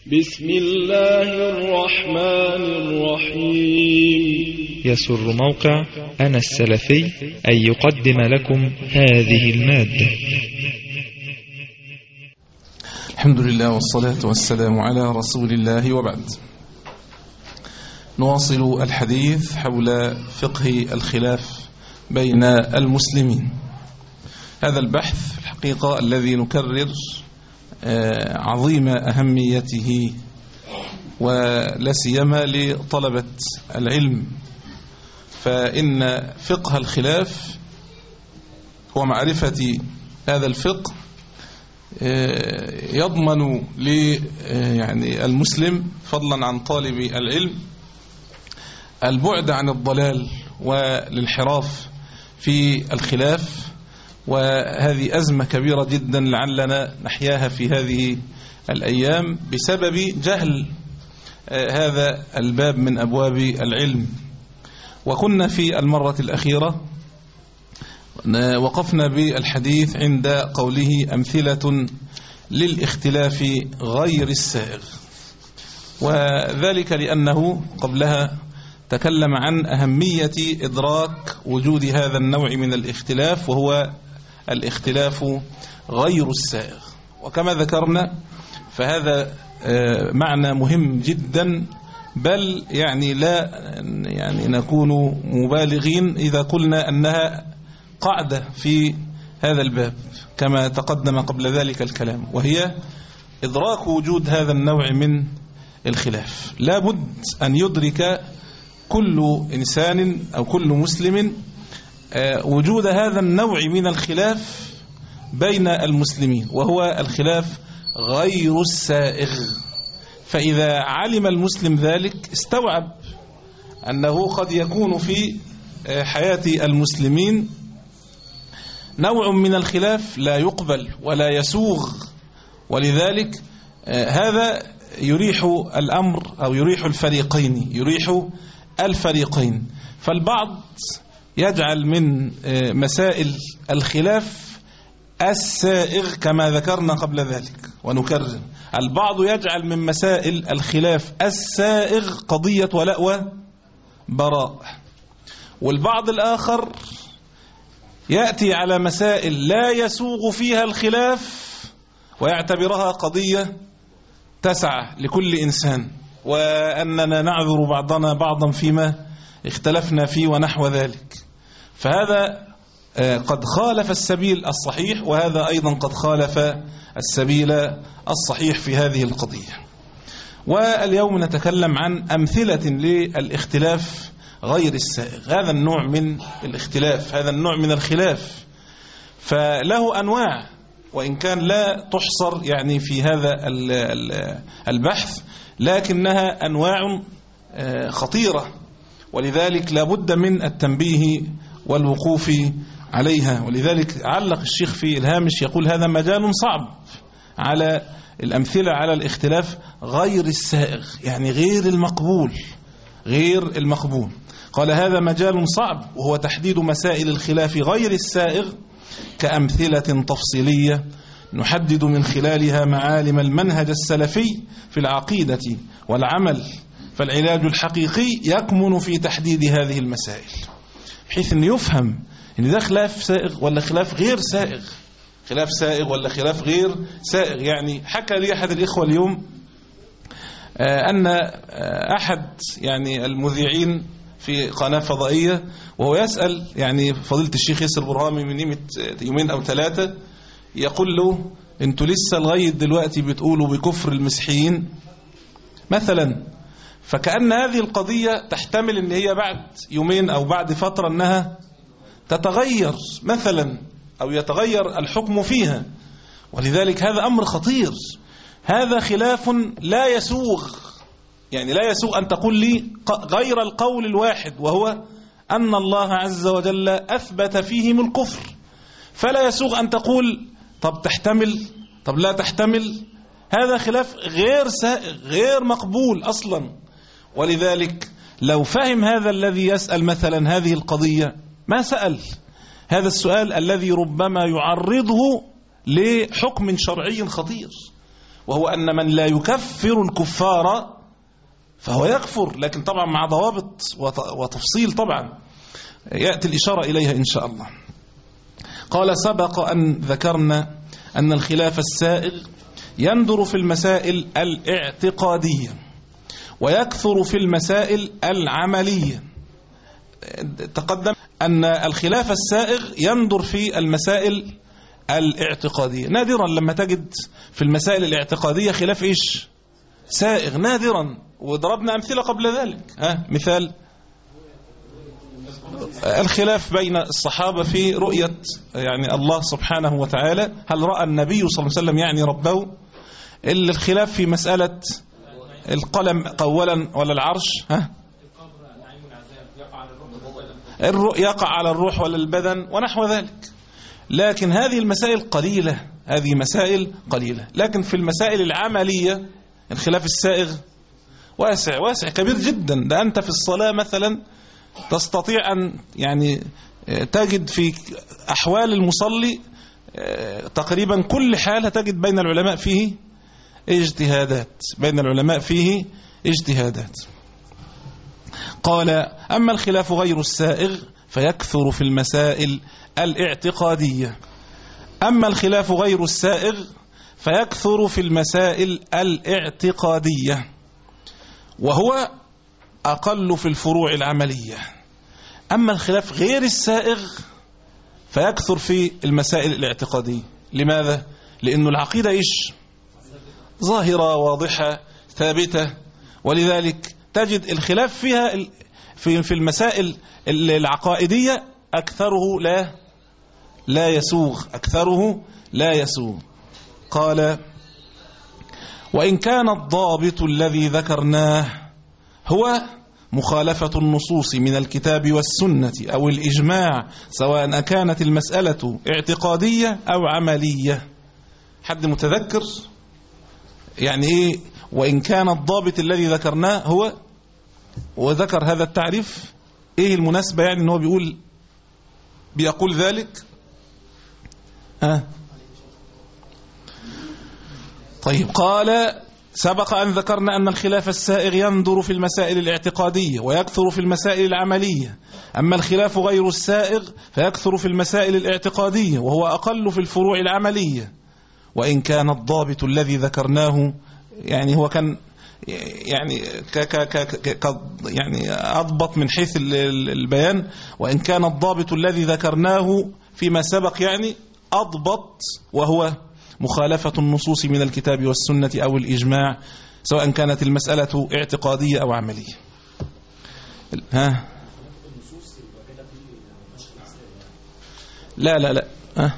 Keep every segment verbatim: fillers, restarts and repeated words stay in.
بسم الله الرحمن الرحيم. يسر موقع أنا السلفي أن يقدم لكم هذه المادة. الحمد لله والصلاة والسلام على رسول الله، وبعد. نواصل الحديث حول فقه الخلاف بين المسلمين. هذا البحث الحقيقة الذي نكرر عظيم أهميته، ولا سيما لطلبة العلم، فإن فقه الخلاف ومعرفة هذا الفقه يضمن ل يعني المسلم فضلا عن طالب العلم البعد عن الضلال والانحراف في الخلاف. وهذه أزمة كبيرة جدا لعلنا نحياها في هذه الأيام بسبب جهل هذا الباب من أبواب العلم. وكنا في المرة الأخيرة وقفنا بالحديث عند قوله أمثلة للاختلاف غير السائغ، وذلك لأنه قبلها تكلم عن أهمية إدراك وجود هذا النوع من الاختلاف، وهو الاختلاف غير السائغ. وكما ذكرنا فهذا معنى مهم جدا، بل يعني لا يعني نكون مبالغين إذا قلنا أنها قاعدة في هذا الباب كما تقدم قبل ذلك الكلام، وهي إدراك وجود هذا النوع من الخلاف. لا بد أن يدرك كل إنسان أو كل مسلم وجود هذا النوع من الخلاف بين المسلمين، وهو الخلاف غير السائغ. فإذا علم المسلم ذلك استوعب أنه قد يكون في حياة المسلمين نوع من الخلاف لا يقبل ولا يسوغ، ولذلك هذا يريح الأمر أو يريح الفريقين يريح الفريقين فالبعض يجعل من مسائل الخلاف السائغ كما ذكرنا قبل ذلك، ونكرر، البعض يجعل من مسائل الخلاف السائغ قضية ولاء وبراء، والبعض الآخر يأتي على مسائل لا يسوغ فيها الخلاف ويعتبرها قضية تسعى لكل إنسان، وأننا نعذر بعضنا بعضا فيما اختلفنا فيه ونحو ذلك. فهذا قد خالف السبيل الصحيح، وهذا أيضا قد خالف السبيل الصحيح في هذه القضية. واليوم نتكلم عن أمثلة للاختلاف غير السائغ. هذا النوع من الاختلاف، هذا النوع من الخلاف، فله أنواع، وإن كان لا تحصر يعني في هذا البحث، لكنها أنواع خطيرة، ولذلك لا بد من التنبيه والوقوف عليها. ولذلك علق الشيخ في الهامش يقول هذا مجال صعب على الأمثلة على الاختلاف غير السائغ، يعني غير المقبول غير المقبول قال هذا مجال صعب، وهو تحديد مسائل الخلاف غير السائغ كأمثلة تفصيلية نحدد من خلالها معالم المنهج السلفي في العقيدة والعمل، فالعلاج الحقيقي يكمن في تحديد هذه المسائل، بحيث أن يفهم أن ده خلاف سائغ ولا خلاف غير سائغ، خلاف سائغ ولا خلاف غير سائغ. يعني حكى لي أحد الإخوة اليوم أن أحد يعني المذيعين في قناة فضائية وهو يسأل يعني فضيلة الشيخ ياسر برهامي من يومين أو ثلاثة، يقول له أنتوا لسه لغاية دلوقتي بتقولوا بكفر المسيحيين مثلا، فكأن هذه القضية تحتمل أن هي بعد يومين أو بعد فترة أنها تتغير مثلا أو يتغير الحكم فيها، ولذلك هذا أمر خطير. هذا خلاف لا يسوغ، يعني لا يسوغ أن تقول لي غير القول الواحد، وهو أن الله عز وجل أثبت فيهم الكفر، فلا يسوغ أن تقول طب تحتمل طب لا تحتمل. هذا خلاف غير سائغ غير مقبول أصلا. ولذلك لو فهم هذا الذي يسأل مثلا هذه القضية ما سأل هذا السؤال الذي ربما يعرضه لحكم شرعي خطير. وهو أن من لا يكفر الكفار فهو يكفر، لكن طبعا مع ضوابط وتفصيل طبعا يأتي الإشارة إليها إن شاء الله. قال سبق أن ذكرنا أن الخلاف السائغ يندر في المسائل الاعتقادية ويكثر في المسائل العملية. تقدم أن الخلاف السائغ يندر في المسائل الاعتقادية، نادرا لما تجد في المسائل الاعتقادية خلاف إيش سائغ، نادرا، وضربنا أمثلة قبل ذلك. ها مثال الخلاف بين الصحابة في رؤية يعني الله سبحانه وتعالى، هل رأى النبي صلى الله عليه وسلم يعني ربه؟ الخلاف في مسألة القلم قولا ولا العرش، ها يقع على الروح ولا البدن ونحو ذلك. لكن هذه المسائل قليلة، هذه مسائل قليلة. لكن في المسائل العملية الخلاف السائغ واسع واسع كبير جدا. ده أنت في الصلاة مثلا تستطيع أن يعني تجد في أحوال المصلي تقريبا كل حالة تجد بين العلماء فيه اجتهادات، بين العلماء فيه اجتهادات. قال أما الخلاف غير السائغ فيكثر في المسائل الاعتقادية. أما الخلاف غير السائغ فيكثر في المسائل الاعتقادية وهو أقل في الفروع العملية. أما الخلاف غير السائغ فيكثر في المسائل الاعتقادية. لماذا؟ لأن العقيدة إيش؟ ظاهرة واضحة ثابتة، ولذلك تجد الخلاف فيها في في المسائل العقائدية أكثره لا لا يسوغ، أكثره لا يسوغ. قال وإن كان الضابط الذي ذكرناه هو مخالفة النصوص من الكتاب والسنة أو الإجماع، سواء كانت المسألة اعتقادية أو عملية. حد متذكر يعني إيه وإن كان الضابط الذي ذكرناه هو، وذكر هذا التعريف؟ إيه المناسبة يعني أنه بيقول بيقول ذلك؟ ها طيب. قال سبق أن ذكرنا أن الخلاف السائغ يندر في المسائل الاعتقادية ويكثر في المسائل العملية. أما الخلاف غير السائغ فيكثر في المسائل الاعتقادية وهو أقل في الفروع العملية. وإن كان الضابط الذي ذكرناه يعني هو كان يعني ك ك ك ك يعني أضبط من حيث البيان. وإن كان الضابط الذي ذكرناه فيما سبق يعني أضبط، وهو مخالفة النصوص من الكتاب والسنة أو الإجماع، سواء كانت المسألة اعتقادية أو عملية. ها لا لا لا ها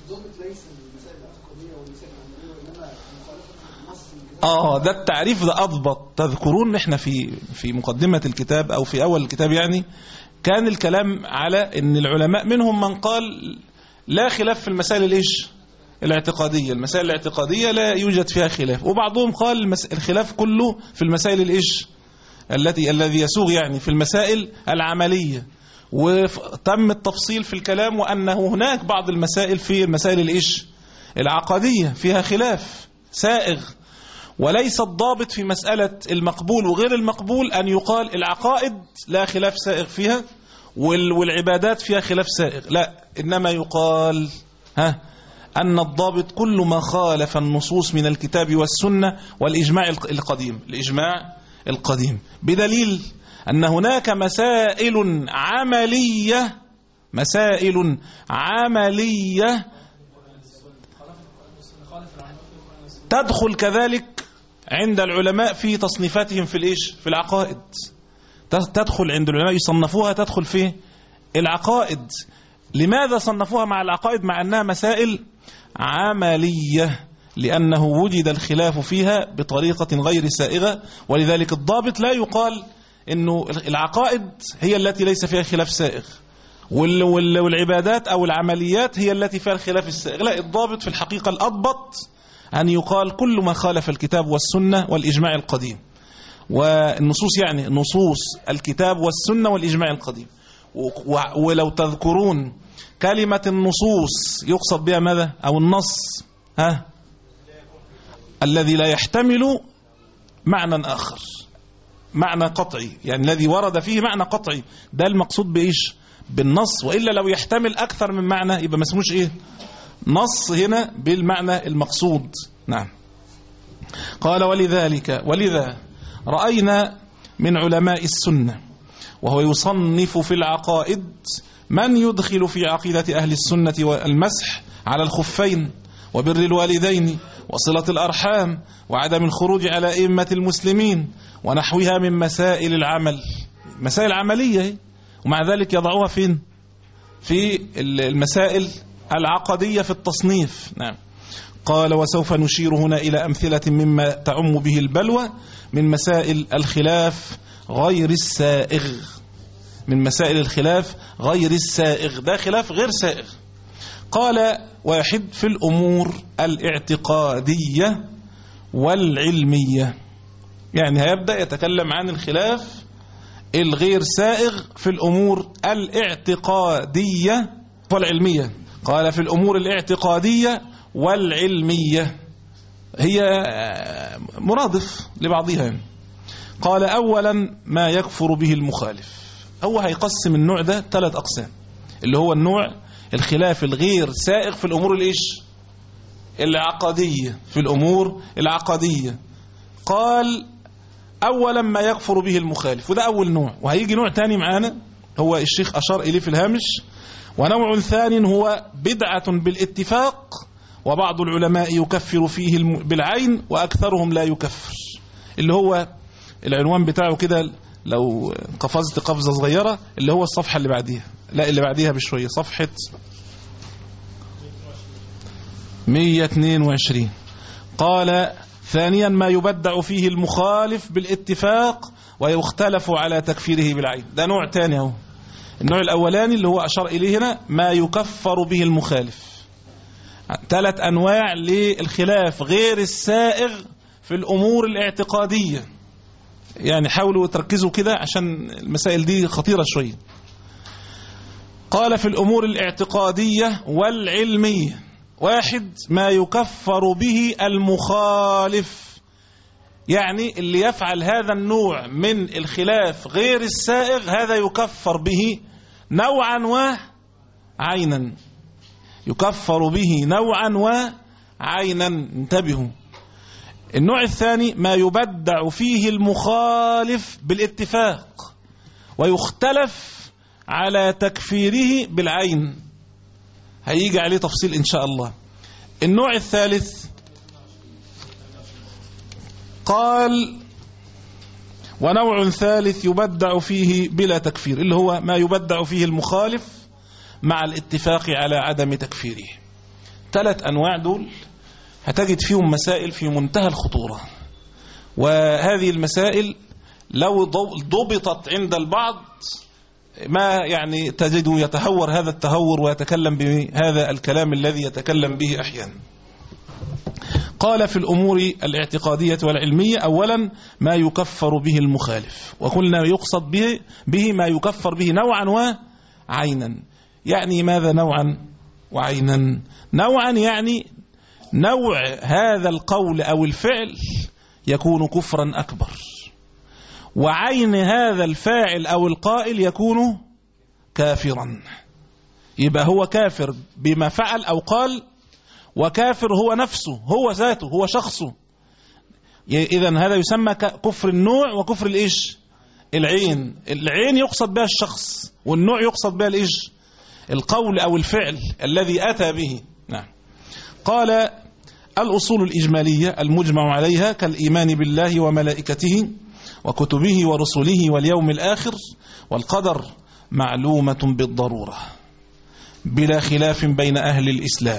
آه ده التعريف ده أضبط. تذكرون إحنا في في مقدمة الكتاب أو في أول الكتاب يعني كان الكلام على إن العلماء منهم من قال لا خلاف في المسائل الإيش الاعتقادية، المسائل الاعتقادية لا يوجد فيها خلاف، وبعضهم قال الخلاف كله في المسائل الإيش التي الذي يسوغ يعني في المسائل العملية. وتم التفصيل في الكلام وأنه هناك بعض المسائل في المسائل الإيش العقدية فيها خلاف سائغ، وليس الضابط في مسألة المقبول وغير المقبول أن يقال العقائد لا خلاف سائغ فيها والعبادات فيها خلاف سائغ، لا، إنما يقال ها أن الضابط كل ما خالف النصوص من الكتاب والسنة والإجماع القديم، الإجماع القديم، بدليل أن هناك مسائل عملية مسائل عملية تدخل كذلك عند العلماء في تصنيفاتهم في الإيش في العقائد، تدخل عند العلماء يصنفوها تدخل في العقائد. لماذا صنفوها مع العقائد مع أنها مسائل عملية؟ لأنه وجد الخلاف فيها بطريقة غير سائغة، ولذلك الضابط لا يقال إنه العقائد هي التي ليس فيها خلاف سائغ والعبادات أو العمليات هي التي فيها الخلاف السائغ، لا، الضابط في الحقيقة الأضبط أن يقال كل ما خالف الكتاب والسنة والإجماع القديم، والنصوص يعني نصوص الكتاب والسنة والإجماع القديم. ولو تذكرون كلمة النصوص يقصد بها ماذا؟ أو النص ها الذي لا يحتمل معنى آخر، معنى قطعي، يعني الذي ورد فيه معنى قطعي، ده المقصود بإيش؟ بالنص. وإلا لو يحتمل أكثر من معنى يبقى ما اسموش إيه؟ نص هنا بالمعنى المقصود. نعم. قال ولذلك ولذا رأينا من علماء السنة وهو يصنف في العقائد من يدخل في عقيدة أهل السنة والمسح على الخفين وبر الوالدين وصلة الأرحام وعدم الخروج على أئمة المسلمين ونحوها من مسائل العمل، مسائل عملية، ومع ذلك يضعوها فين؟ في المسائل العقدية في التصنيف. نعم. قال وسوف نشير هنا إلى أمثلة مما تعم به البلوى من مسائل الخلاف غير السائغ، من مسائل الخلاف غير السائغ، ده خلاف غير سائغ. قال واحد في الأمور الاعتقادية والعلمية، يعني هيبدأ يتكلم عن الخلاف الغير سائغ في الأمور الاعتقادية والعلمية. قال في الأمور الاعتقادية والعلمية، هي مرادف لبعضها. قال أولا ما يكفر به المخالف، هو هيقسم النوع ده ثلاث أقسام، اللي هو النوع الخلاف الغير سائغ في الأمور الإيش؟ العقدية، في الأمور العقدية. قال أولا ما يكفر به المخالف، وده أول نوع، وهيجي نوع تاني معانا هو الشيخ أشار إليه في الهامش. ونوع ثاني هو بدعة بالاتفاق، وبعض العلماء يكفر فيه بالعين وأكثرهم لا يكفر، اللي هو العنوان بتاعه كده لو قفزت قفزة صغيرة، اللي هو الصفحة اللي بعديها، لا اللي بعديها بشوية، صفحة مئة واثنين وعشرين. قال ثانيا ما يبدع فيه المخالف بالاتفاق ويختلف على تكفيره بالعين، ده نوع تاني اهو. النوع الأولاني اللي هو أشار إليه هنا ما يكفر به المخالف. ثلاث أنواع للخلاف غير السائغ في الأمور الاعتقادية، يعني حاولوا تركزوا كده عشان المسائل دي خطيرة شوية. قال في الأمور الاعتقادية والعلمية، واحد ما يكفر به المخالف، يعني اللي يفعل هذا النوع من الخلاف غير السائغ هذا يكفر به نوعا وعينا، يكفر به نوعا وعينا. انتبهوا. النوع الثاني ما يبدع فيه المخالف بالاتفاق ويختلف على تكفيره بالعين، هيجي عليه تفصيل إن شاء الله. النوع الثالث قال ونوع ثالث يبدع فيه بلا تكفير، اللي هو ما يبدع فيه المخالف مع الاتفاق على عدم تكفيره. ثلاث أنواع دول هتجد فيهم مسائل في منتهى الخطورة، وهذه المسائل لو ضبطت عند البعض ما يعني تجد يتهور هذا التهور ويتكلم بهذا الكلام الذي يتكلم به أحيانا. قال في الأمور الاعتقادية والعلمية أولا ما يكفر به المخالف، وقلنا يقصد به, به ما يكفر به نوعا وعينا. يعني ماذا نوعا وعينا؟ نوعا يعني نوع هذا القول أو الفعل يكون كفرا أكبر، وعين هذا الفاعل أو القائل يكون كافرا. يبقى هو كافر بما فعل أو قال، وكافر هو نفسه، هو ذاته، هو شخصه. إذن هذا يسمى كفر النوع وكفر الإيش؟ العين. العين يقصد بها الشخص، والنوع يقصد بها الإيش؟ القول أو الفعل الذي أتى به. نعم. قال الأصول الإجمالية المجمع عليها كالإيمان بالله وملائكته وكتبه ورسله واليوم الآخر والقدر معلومة بالضرورة بلا خلاف بين أهل الإسلام،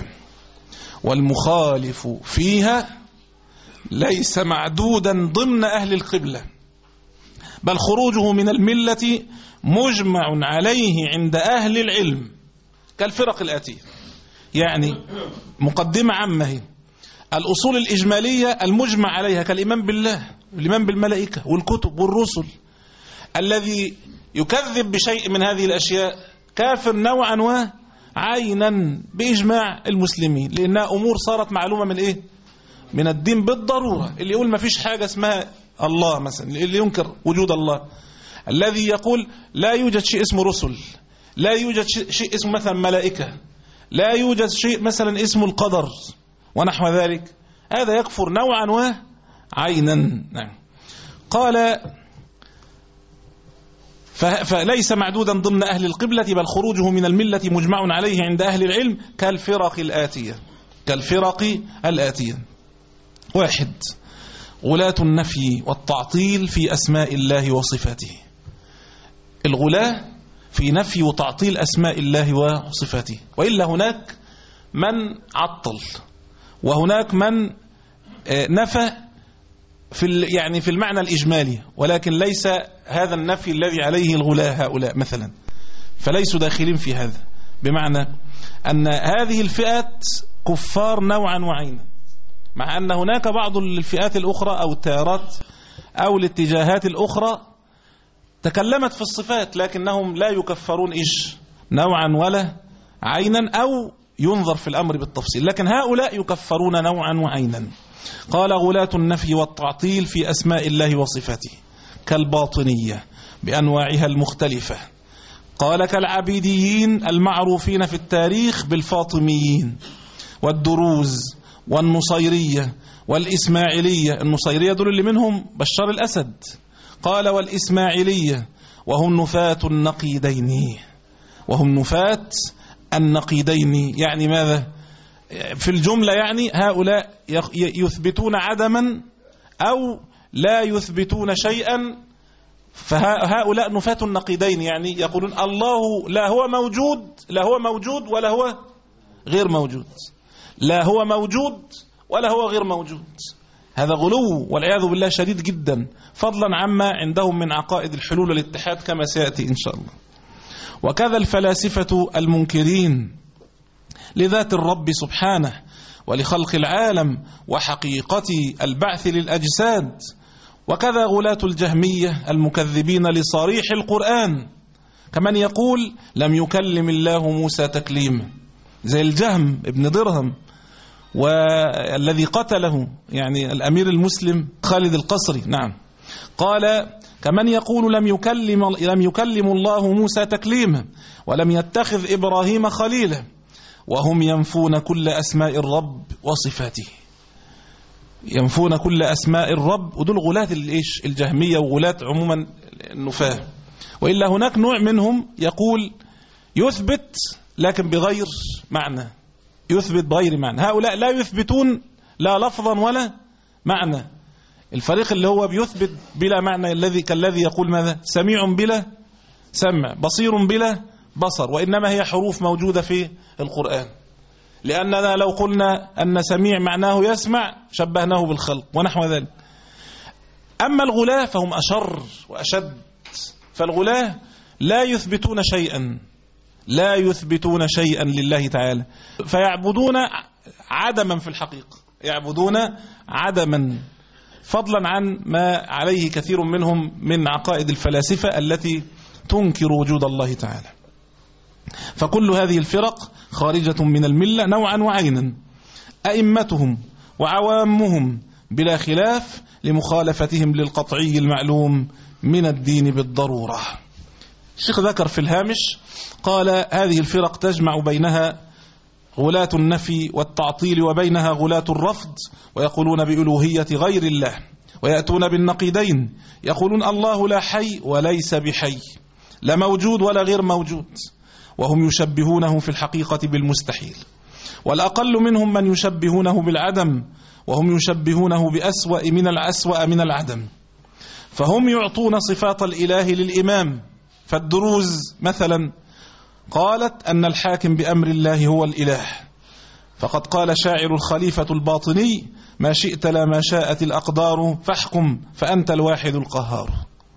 والمخالف فيها ليس معدودا ضمن أهل القبلة، بل خروجه من الملة مجمع عليه عند أهل العلم كالفرق الآتية. يعني مقدمة عامة، الأصول الإجمالية المجمع عليها كالإيمان بالله والإيمان بالملائكة والكتب والرسل، الذي يكذب بشيء من هذه الأشياء كافر نوعا وعينا بإجماع المسلمين، لأنها أمور صارت معلومة من إيه؟ من الدين بالضرورة. اللي يقول ما فيش حاجة اسمها الله مثلا، اللي ينكر وجود الله، الذي يقول لا يوجد شيء اسمه رسل، لا يوجد شيء اسمه مثلا ملائكة، لا يوجد شيء مثلا اسمه القدر ونحو ذلك، هذا يكفر نوعا وعينا. نعم. قال فليس معدودا ضمن أهل القبلة، بل خروجه من الملة مجمع عليه عند أهل العلم كالفرق الآتية كالفرق الآتية واحد، غلاة النفي والتعطيل في أسماء الله وصفاته. الغلاة في نفي وتعطيل أسماء الله وصفاته، وإلا هناك من عطل وهناك من نفى في يعني في المعنى الإجمالي، ولكن ليس هذا النفي الذي عليه الغلاة هؤلاء مثلا، فليسوا داخلين في هذا، بمعنى أن هذه الفئات كفار نوعا وعينا، مع أن هناك بعض الفئات الأخرى أو التيارات أو الاتجاهات الأخرى تكلمت في الصفات، لكنهم لا يكفرون إيش نوعا ولا عينا، أو ينظر في الأمر بالتفصيل، لكن هؤلاء يكفرون نوعا وعينا. قال غلاة النفي والتعطيل في أسماء الله وصفاته كالباطنية بأنواعها المختلفة. قال كالعبيديين المعروفين في التاريخ بالفاطميين والدروز والنصيرية والإسماعيلية. النصيرية دول اللي منهم بشار الأسد. قال والإسماعيلية وهم نفاة النقيدين، وهم نفاة النقيدين يعني ماذا؟ في الجملة يعني هؤلاء يثبتون عدما أو لا يثبتون شيئا، فهؤلاء نفاة النقيدين، يعني يقولون الله لا هو موجود لا هو موجود ولا هو غير موجود، لا هو موجود ولا هو غير موجود. هذا غلو والعياذ بالله شديد جدا، فضلا عما عندهم من عقائد الحلول والاتحاد كما سيأتي إن شاء الله. وكذا الفلاسفة المنكرين لذات الرب سبحانه ولخلق العالم وحقيقة البعث للأجساد. وكذا غلاة الجهمية المكذبين لصريح القرآن، كمن يقول لم يكلم الله موسى تكليما، زي الجهم ابن درهم والذي قتله يعني الأمير المسلم خالد القصري. نعم. قال كمن يقول لم يكلم, لم يكلم الله موسى تكليما ولم يتخذ إبراهيم خليلا، وهم ينفون كل أسماء الرب وصفاته. ينفون كل أسماء الرب، ودول غلاة الإيش الجهمية وغلاة عموما النفاة. وإلا هناك نوع منهم يقول يثبت لكن بغير معنى، يثبت بغير معنى. هؤلاء لا يثبتون لا لفظا ولا معنى. الفريق اللي هو بيثبت بلا معنى، الذي كالذي يقول ماذا؟ سميع بلا سمع، بصير بلا بصر، وإنما هي حروف موجودة في القرآن، لأننا لو قلنا أن سميع معناه يسمع شبهناه بالخلق ونحو ذلك. أما الغلاة فهم أشر وأشد، فالغلاة لا يثبتون شيئا لا يثبتون شيئا لله تعالى، فيعبدون عدما في الحقيقة، يعبدون عدما، فضلا عن ما عليه كثير منهم من عقائد الفلاسفة التي تنكر وجود الله تعالى. فكل هذه الفرق خارجة من الملة نوعا وعينا، أئمتهم وعوامهم بلا خلاف لمخالفتهم للقطعي المعلوم من الدين بالضرورة. الشيخ ذكر في الهامش قال هذه الفرق تجمع بينها غلاة النفي والتعطيل وبينها غلاة الرفض، ويقولون بألوهية غير الله، ويأتون بالنقيدين، يقولون الله لا حي وليس بحي، لا موجود ولا غير موجود، وهم يشبهونه في الحقيقة بالمستحيل. والأقل منهم من يشبهونه بالعدم، وهم يشبهونه بأسوأ من الأسوأ من العدم. فهم يعطون صفات الإله للإمام، فالدروز مثلا قالت أن الحاكم بأمر الله هو الإله، فقد قال شاعر الخليفة الباطني ما شئت لا ما شاءت الأقدار فاحكم فأنت الواحد القهار.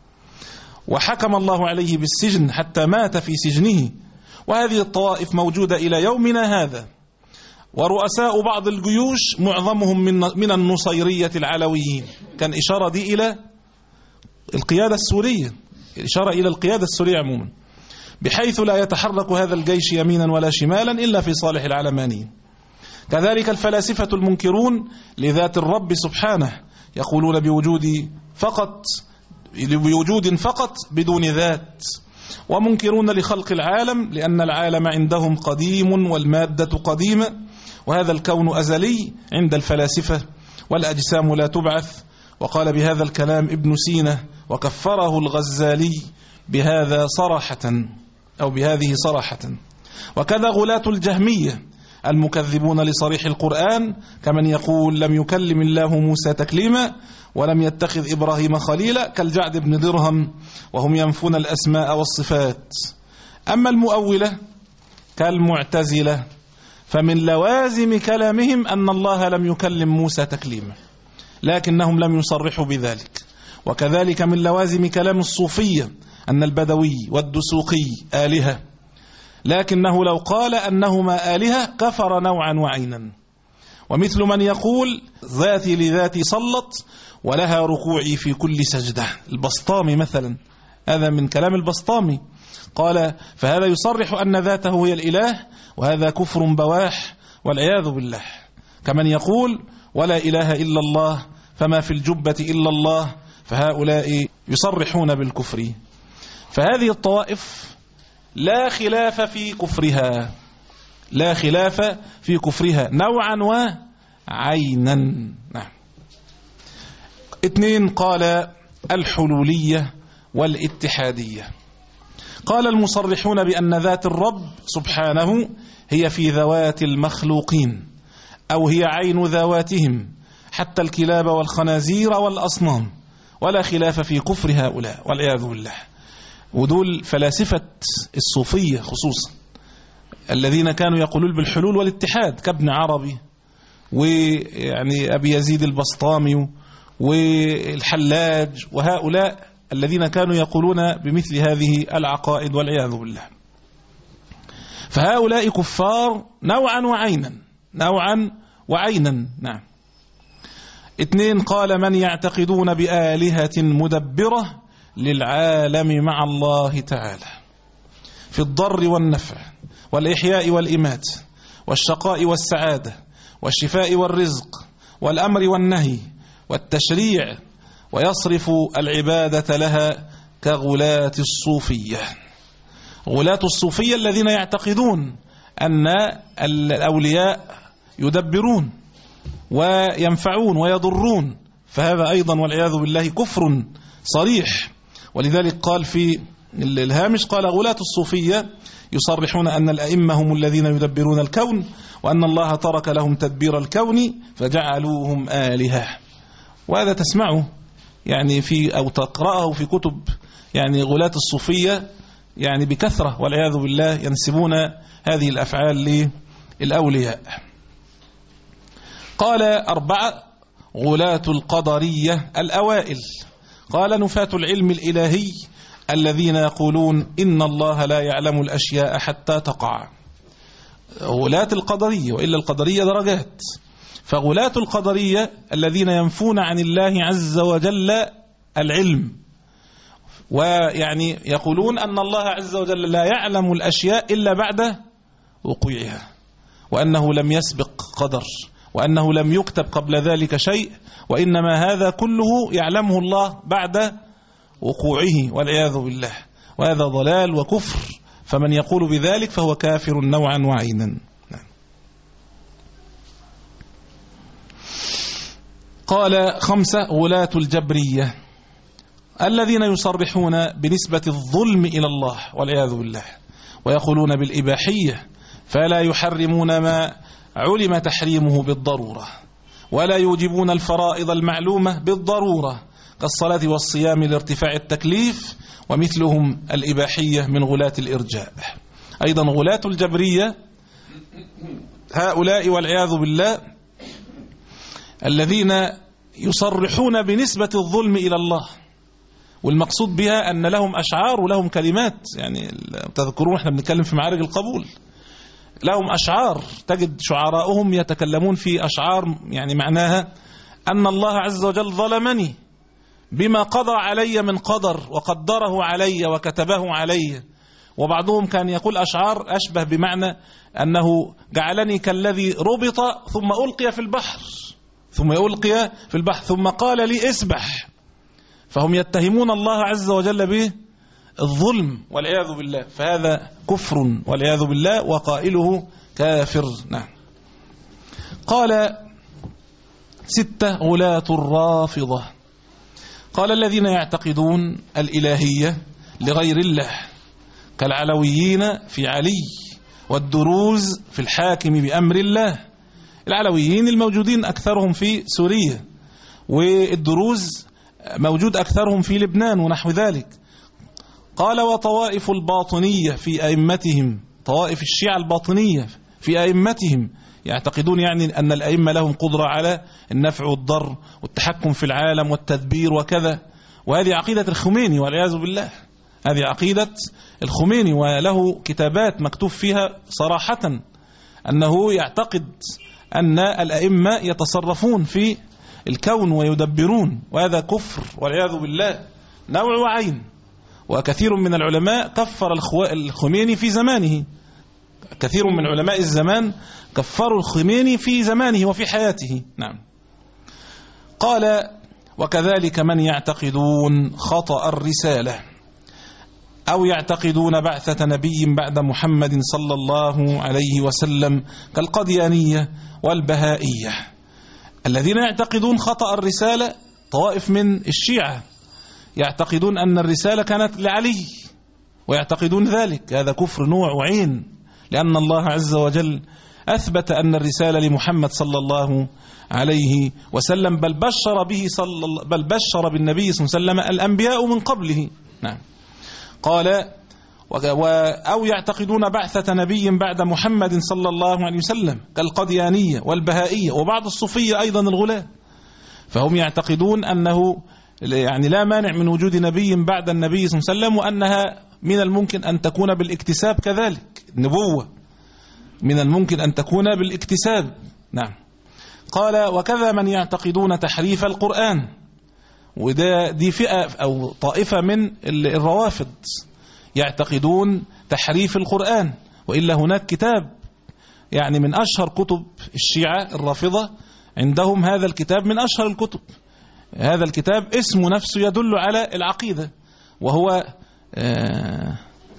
وحكم الله عليه بالسجن حتى مات في سجنه. وهذه الطوائف موجودة إلى يومنا هذا، ورؤساء بعض الجيوش معظمهم من من النصيرية العلويين. كان إشارة دي إلى القيادة السورية، إشارة إلى القيادة السورية عموما، بحيث لا يتحرك هذا الجيش يمينا ولا شمالا إلا في صالح العلمانيين. كذلك الفلاسفة المنكرون لذات الرب سبحانه يقولون بوجود فقط بوجود فقط بدون ذات، ومنكرون لخلق العالم لأن العالم عندهم قديم والمادة قديمة، وهذا الكون أزلي عند الفلاسفة، والأجسام لا تبعث. وقال بهذا الكلام ابن سينا وكفره الغزالي بهذا صراحة أو بهذه صراحة. وكذا غلاة الجهمية المكذبون لصريح القرآن كمن يقول لم يكلم الله موسى تكليما ولم يتخذ إبراهيم خليلا كالجعد بن درهم، وهم ينفون الأسماء والصفات. أما المؤولة كالمعتزلة فمن لوازم كلامهم أن الله لم يكلم موسى تكليما، لكنهم لم يصرحوا بذلك. وكذلك من لوازم كلام الصوفية أن البدوي والدسوقي آلهة، لكنه لو قال أنهما آلهة كفر نوعا وعينا. ومثل من يقول ذاتي لذاتي صلت ولها ركوعي في كل سجدة، البسطامي مثلا، هذا من كلام البسطامي، قال فهذا يصرح أن ذاته هي الإله، وهذا كفر بواح والعياذ بالله. كمن يقول ولا إله إلا الله فما في الجبة إلا الله، فهؤلاء يصرحون بالكفر. فهذه الطوائف لا خلاف في كفرها، لا خلاف في كفرها نوعا وعينا. نعم. اثنين، قال الحلولية والاتحادية. قال المصرحون بأن ذات الرب سبحانه هي في ذوات المخلوقين أو هي عين ذواتهم، حتى الكلاب والخنازير والأصنام، ولا خلاف في كفر هؤلاء والعياذ بالله. ودول فلاسفة الصوفية خصوصا الذين كانوا يقولون بالحلول والاتحاد كابن عربي ويعني أبي يزيد البسطامي والحلاج، وهؤلاء الذين كانوا يقولون بمثل هذه العقائد والعياذ بالله. فهؤلاء كفار نوعا وعينا، نوعا وعينا. نعم. اثنين، قال من يعتقدون بآلهة مدبرة للعالم مع الله تعالى في الضر والنفع والإحياء والإمات والشقاء والسعادة والشفاء والرزق والأمر والنهي والتشريع، ويصرف العبادة لها كغلاة الصوفية. غلاة الصوفية الذين يعتقدون أن الأولياء يدبرون وينفعون ويضرون، فهذا أيضا والعياذ بالله كفر صريح. ولذلك قال في الهامش قال غلاة الصوفية يصرحون أن الأئمة هم الذين يدبرون الكون، وأن الله ترك لهم تدبير الكون فجعلوهم آلهة. وهذا تسمعه يعني في أو تقرأه في كتب يعني غلاة الصوفية يعني بكثرة والعياذ بالله، ينسبون هذه الأفعال للأولياء. قال أربعة، غلاة القدرية الأوائل. قال نفاة العلم الإلهي الذين يقولون إن الله لا يعلم الأشياء حتى تقع. غلاة القدرية، وإلا القدرية درجات. فغلاة القدرية الذين ينفون عن الله عز وجل العلم، ويعني يقولون أن الله عز وجل لا يعلم الأشياء إلا بعد وقوعها، وأنه لم يسبق قدر، وأنه لم يكتب قبل ذلك شيء، وإنما هذا كله يعلمه الله بعد وقوعه والعياذ بالله. وهذا ضلال وكفر، فمن يقول بذلك فهو كافر نوعا وعينا. قال خمسة، غلاة الجبرية الذين يصرحون بنسبة الظلم إلى الله والعياذ بالله، ويقولون بالإباحية، فلا يحرمون ما علم تحريمه بالضرورة، ولا يوجبون الفرائض المعلومة بالضرورة كالصلاة والصيام لارتفاع التكليف، ومثلهم الإباحية من غلاة الإرجاء. أيضا غلاة الجبرية هؤلاء والعياذ بالله الذين يصرحون بنسبة الظلم إلى الله، والمقصود بها أن لهم أشعار ولهم كلمات. يعني تذكرون احنا بنتكلم في معارج القبول، لهم أشعار، تجد شعراؤهم يتكلمون في أشعار يعني معناها أن الله عز وجل ظلمني بما قضى علي من قدر وقدره علي وكتبه علي، وبعضهم كان يقول أشعار أشبه بمعنى أنه جعلني كالذي ربط ثم ألقي في البحر ثم ألقي في البحر ثم قال لي اسبح. فهم يتهمون الله عز وجل به الظلم والعياذ بالله، فهذا كفر والعياذ بالله وقائله كافر. نعم. قال ستة غلاة الرافضة. قال الذين يعتقدون الإلهية لغير الله كالعلويين في علي والدروز في الحاكم بأمر الله. العلويين الموجودين أكثرهم في سوريا، والدروز موجود أكثرهم في لبنان ونحو ذلك. قال وطوائف الباطنية في أئمتهم، طوائف الشيعة الباطنية في أئمتهم يعتقدون يعني أن الأئمة لهم قدرة على النفع والضر والتحكم في العالم والتدبير وكذا، وهذه عقيدة الخميني والعياذ بالله. هذه عقيدة الخميني، وله كتابات مكتوب فيها صراحة أنه يعتقد أن الأئمة يتصرفون في الكون ويدبرون، وهذا كفر والعياذ بالله نوع وعين. وكثير من العلماء كفر الخميني في زمانه، كثير من علماء الزمان كفروا الخميني في زمانه وفي حياته. نعم. قال وكذلك من يعتقدون خطأ الرسالة أو يعتقدون بعثة نبي بعد محمد صلى الله عليه وسلم كالقديانية والبهائية. الذين يعتقدون خطأ الرسالة طوائف من الشيعة يعتقدون أن الرسالة كانت لعلي ويعتقدون ذلك، هذا كفر نوع وعين، لأن الله عز وجل أثبت أن الرسالة لمحمد صلى الله عليه وسلم، بل بشر به صلى بل بشر بالنبي صلى الله عليه وسلم الأنبياء من قبله. نعم. قال أو يعتقدون بعثة نبي بعد محمد صلى الله عليه وسلم كالقديانية والبهائية وبعض الصوفية أيضا الغلاة، فهم يعتقدون أنه يعني لا مانع من وجود نبي بعد النبي صلى الله عليه وسلم، وأنها من الممكن أن تكون بالاكتساب كذلك، النبوة من الممكن أن تكون بالاكتساب. نعم. قال وكذا من يعتقدون تحريف القرآن، وده دي فئة أو طائفة من الروافض يعتقدون تحريف القرآن، وإلا هناك كتاب يعني من أشهر كتب الشيعة الرافضة، عندهم هذا الكتاب من أشهر الكتب. هذا الكتاب اسمه نفسه يدل على العقيدة، وهو آه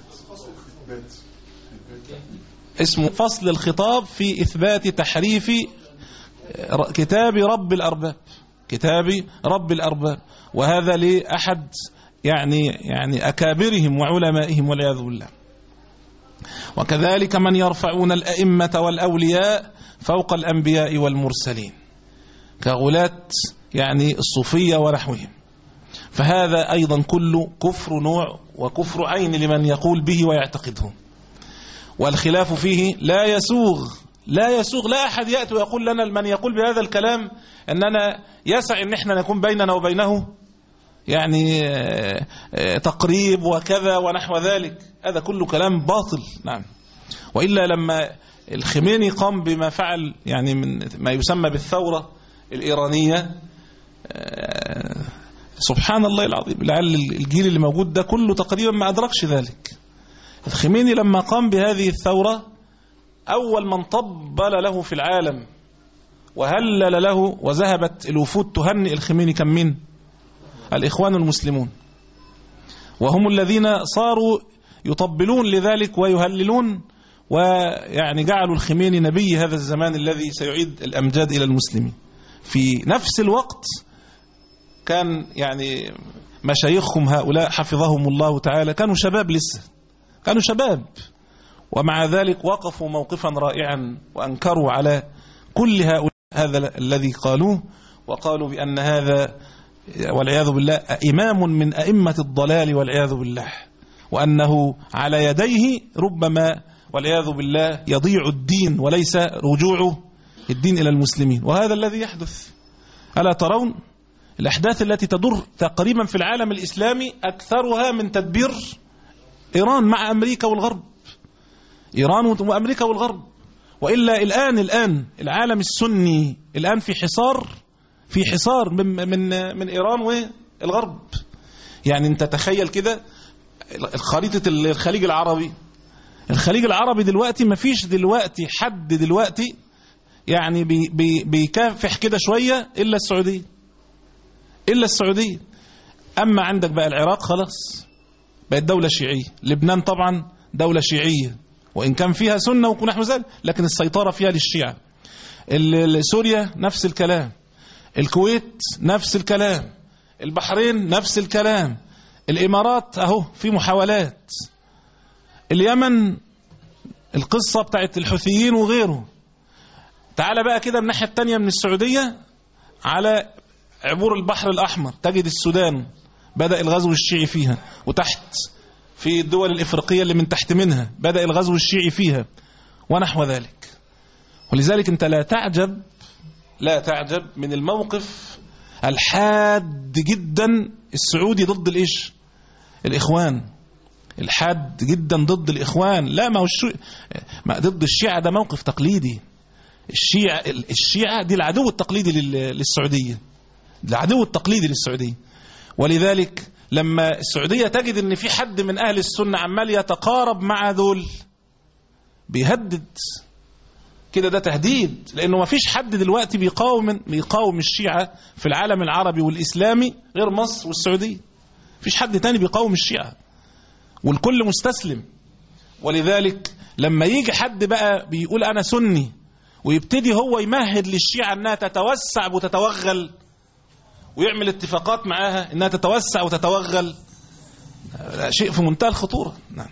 اسمه فصل الخطاب في إثبات تحريف كتاب رب الأرباب، كتاب رب الأرباب، وهذا لأحد يعني يعني أكابرهم وعلمائهم والعياذ بالله. وكذلك من يرفعون الأئمة والأولياء فوق الأنبياء والمرسلين كغلاة يعني الصوفية ونحوهم، فهذا أيضا كله كفر نوع وكفر عين لمن يقول به ويعتقده. والخلاف فيه لا يسوغ لا يسوغ لا أحد يأتي ويقول لنا من يقول بهذا الكلام أننا يسع أن احنا نكون بيننا وبينه يعني تقريب وكذا ونحو ذلك، هذا كله كلام باطل. نعم. وإلا لما الخميني قام بما فعل يعني من ما يسمى بالثورة الإيرانية، سبحان الله العظيم، لعل الجيل اللي موجود ده كله تقريبا ما أدركش ذلك. الخميني لما قام بهذه الثورة أول من طبل له في العالم وهلل له وذهبت الوفود تهنئ الخميني كم من الإخوان المسلمون، وهم الذين صاروا يطبلون لذلك ويهللون، ويعني جعلوا الخميني نبي هذا الزمان الذي سيعيد الأمجاد إلى المسلمين. في نفس الوقت كان يعني مشايخهم هؤلاء حفظهم الله تعالى كانوا شباب، لسه كانوا شباب، ومع ذلك وقفوا موقفا رائعا وأنكروا على كل هؤلاء هذا الذي قالوه، وقالوا بأن هذا والعياذ بالله إمام من أئمة الضلال والعياذ بالله، وأنه على يديه ربما والعياذ بالله يضيع الدين وليس رجوع الدين إلى المسلمين. وهذا الذي يحدث. ألا ترون الأحداث التي تدور تقريبا في العالم الإسلامي أكثرها من تدبير إيران مع أمريكا والغرب، إيران وأمريكا والغرب. وإلا الآن الآن العالم السني الآن في حصار في حصار من من من إيران والغرب. يعني أنت تخيل كده خريطة الخليج العربي، الخليج العربي دلوقتي ما فيش دلوقتي حد دلوقتي يعني بي بي بيكافح كده شوية إلا السعودية، إلا السعودية. أما عندك بقى العراق خلاص بقت دولة شيعية، لبنان طبعا دولة شيعية وإن كان فيها سنة ونحو ذلك، لكن السيطرة فيها للشيعة. سوريا نفس الكلام، الكويت نفس الكلام، البحرين نفس الكلام، الإمارات أهو في محاولات، اليمن القصة بتاعت الحوثيين وغيره. تعال بقى كده من الناحية التانية من السعودية على عبور البحر الأحمر، تجد السودان بدأ الغزو الشيعي فيها، وتحت في الدول الإفريقية اللي من تحت منها بدأ الغزو الشيعي فيها ونحو ذلك. ولذلك أنت لا تعجب لا تعجب من الموقف الحاد جدا السعودي ضد الإيش؟ الإخوان، الحاد جدا ضد الإخوان. لا ما هو الشو... ما ضد الشيعة ده موقف تقليدي. الشيعة الشيعة دي العدو التقليدي للسعودية، العدو التقليدي للسعودية. ولذلك لما السعودية تجد ان في حد من اهل السنة عمال يتقارب مع دول بيهدد كده، ده تهديد، لانه ما فيش حد دلوقتي بيقاوم بيقاوم الشيعة في العالم العربي والاسلامي غير مصر والسعودية. فيش حد تاني بيقاوم الشيعة والكل مستسلم. ولذلك لما يجي حد بقى بيقول انا سني ويبتدي هو يمهد للشيعة انها تتوسع وتتوغل ويعمل اتفاقات معاها انها تتوسع وتتوغل، شيء في منتهى الخطورة. نعم.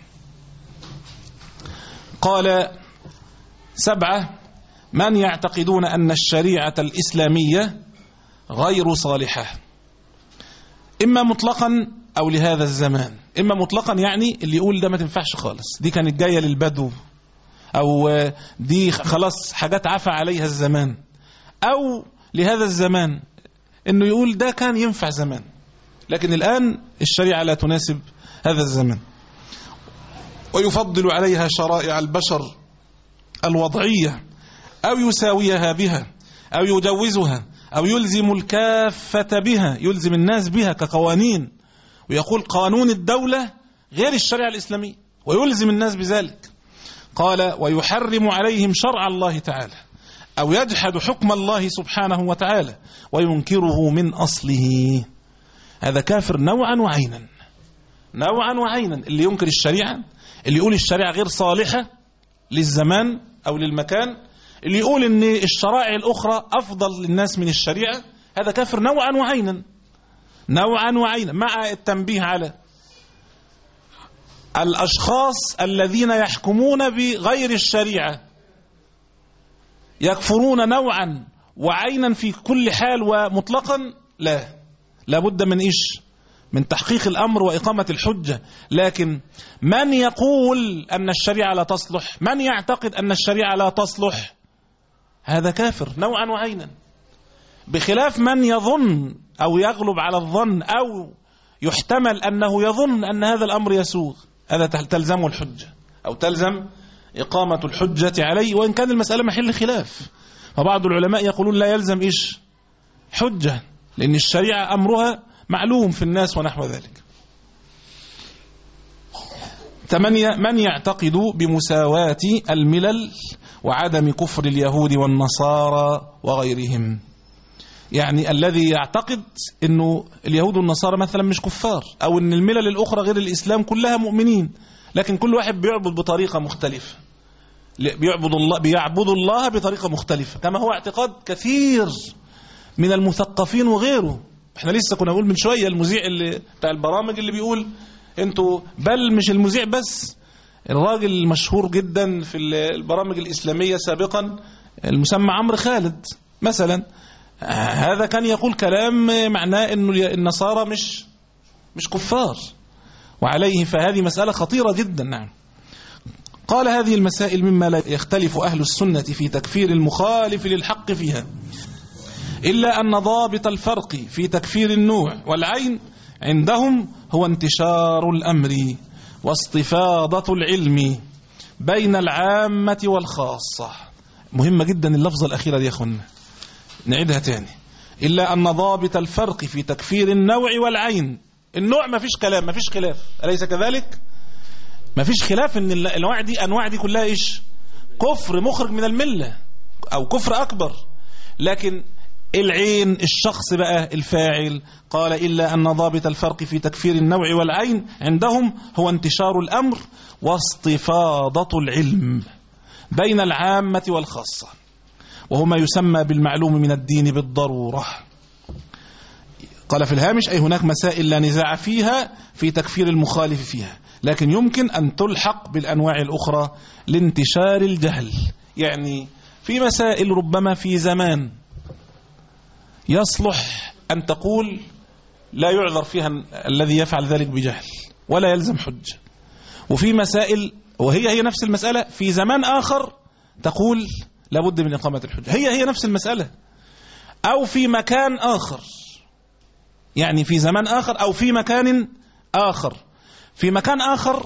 قال سبعة: من يعتقدون أن الشريعة الإسلامية غير صالحة، إما مطلقا أو لهذا الزمان. إما مطلقا يعني اللي يقول ده ما تنفعش خالص، دي كانت جاية للبدو، أو دي خلاص حاجات عفى عليها الزمان. أو لهذا الزمان إنه يقول ده كان ينفع زمان لكن الآن الشريعة لا تناسب هذا الزمان، ويفضل عليها شرائع البشر الوضعية أو يساويها بها أو يجوزها أو يلزم الكافة بها، يلزم الناس بها كقوانين، ويقول قانون الدولة غير الشريعة الإسلامية ويلزم الناس بذلك. قال ويحرم عليهم شرع الله تعالى أو يجحد حكم الله سبحانه وتعالى وينكره من أصله. هذا كافر نوعا وعينا، نوعا وعينا. اللي ينكر الشريعة، اللي يقول الشريعة غير صالحة للزمان أو للمكان، اللي يقول ان الشرائع الأخرى أفضل للناس من الشريعة، هذا كافر نوعا وعينا، نوعا وعينا. مع التنبيه على الأشخاص الذين يحكمون بغير الشريعة يكفرون نوعا وعينا في كل حال ومطلقا. لا، لابد من إيش؟ من تحقيق الأمر وإقامة الحجة. لكن من يقول أن الشريعة لا تصلح، من يعتقد أن الشريعة لا تصلح، هذا كافر نوعا وعينا، بخلاف من يظن أو يغلب على الظن أو يحتمل أنه يظن أن هذا الأمر يسوغ، هذا تلزمه الحجة أو تلزم إقامة الحجة عليه، وإن كان المسألة محل خلاف. فبعض العلماء يقولون لا يلزم إيش؟ حجة، لأن الشريعة أمرها معلوم في الناس ونحو ذلك. ثمانية: من يعتقد بمساواة الملل وعدم كفر اليهود والنصارى وغيرهم، يعني الذي يعتقد أنه اليهود والنصارى مثلا مش كفار، أو أن الملل الأخرى غير الإسلام كلها مؤمنين، لكن كل واحد بيعبد بطريقة مختلفة، بيعبد الله بيعبد الله بطريقة مختلفة، كما هو اعتقاد كثير من المثقفين وغيره. احنا لسه كنا نقول من شوية المذيع اللي بتاع البرامج اللي بيقول انتوا، بل مش المذيع بس، الراجل المشهور جدا في البرامج الإسلامية سابقا المسمى عمرو خالد مثلا، هذا كان يقول كلام معناه انه النصارى مش مش كفار، وعليه فهذه مسألة خطيرة جدا. نعم. قال هذه المسائل مما لا يختلف أهل السنة في تكفير المخالف للحق فيها، إلا أن ضابط الفرق في تكفير النوع والعين عندهم هو انتشار الأمر واستفاضة العلم بين العامة والخاصة. مهمة جدا اللفظة الأخيرة دي يا أخوانا، نعيدها تاني. إلا أن ضابط الفرق في تكفير النوع والعين النوع ما فيش كلام، ما فيش خلاف، أليس كذلك؟ ما فيش خلاف ان الانواع دي انواع دي كلها ايش؟ كفر مخرج من الملة او كفر اكبر. لكن العين الشخص بقى الفاعل، قال إلا أن ضابط الفرق في تكفير النوع والعين عندهم هو انتشار الأمر واستفاضة العلم بين العامة والخاصة، وهو ما يسمى بالمعلوم من الدين بالضرورة. قال في الهامش: أي هناك مسائل لا نزاع فيها في تكفير المخالف فيها، لكن يمكن أن تلحق بالأنواع الأخرى لانتشار الجهل. يعني في مسائل ربما في زمان يصلح أن تقول لا يعذر فيها الذي يفعل ذلك بجهل ولا يلزم حجة، وفي مسائل وهي هي نفس المسألة في زمان آخر تقول لابد من إقامة الحجة، هي هي نفس المسألة، أو في مكان آخر، يعني في زمان آخر أو في مكان آخر. في مكان آخر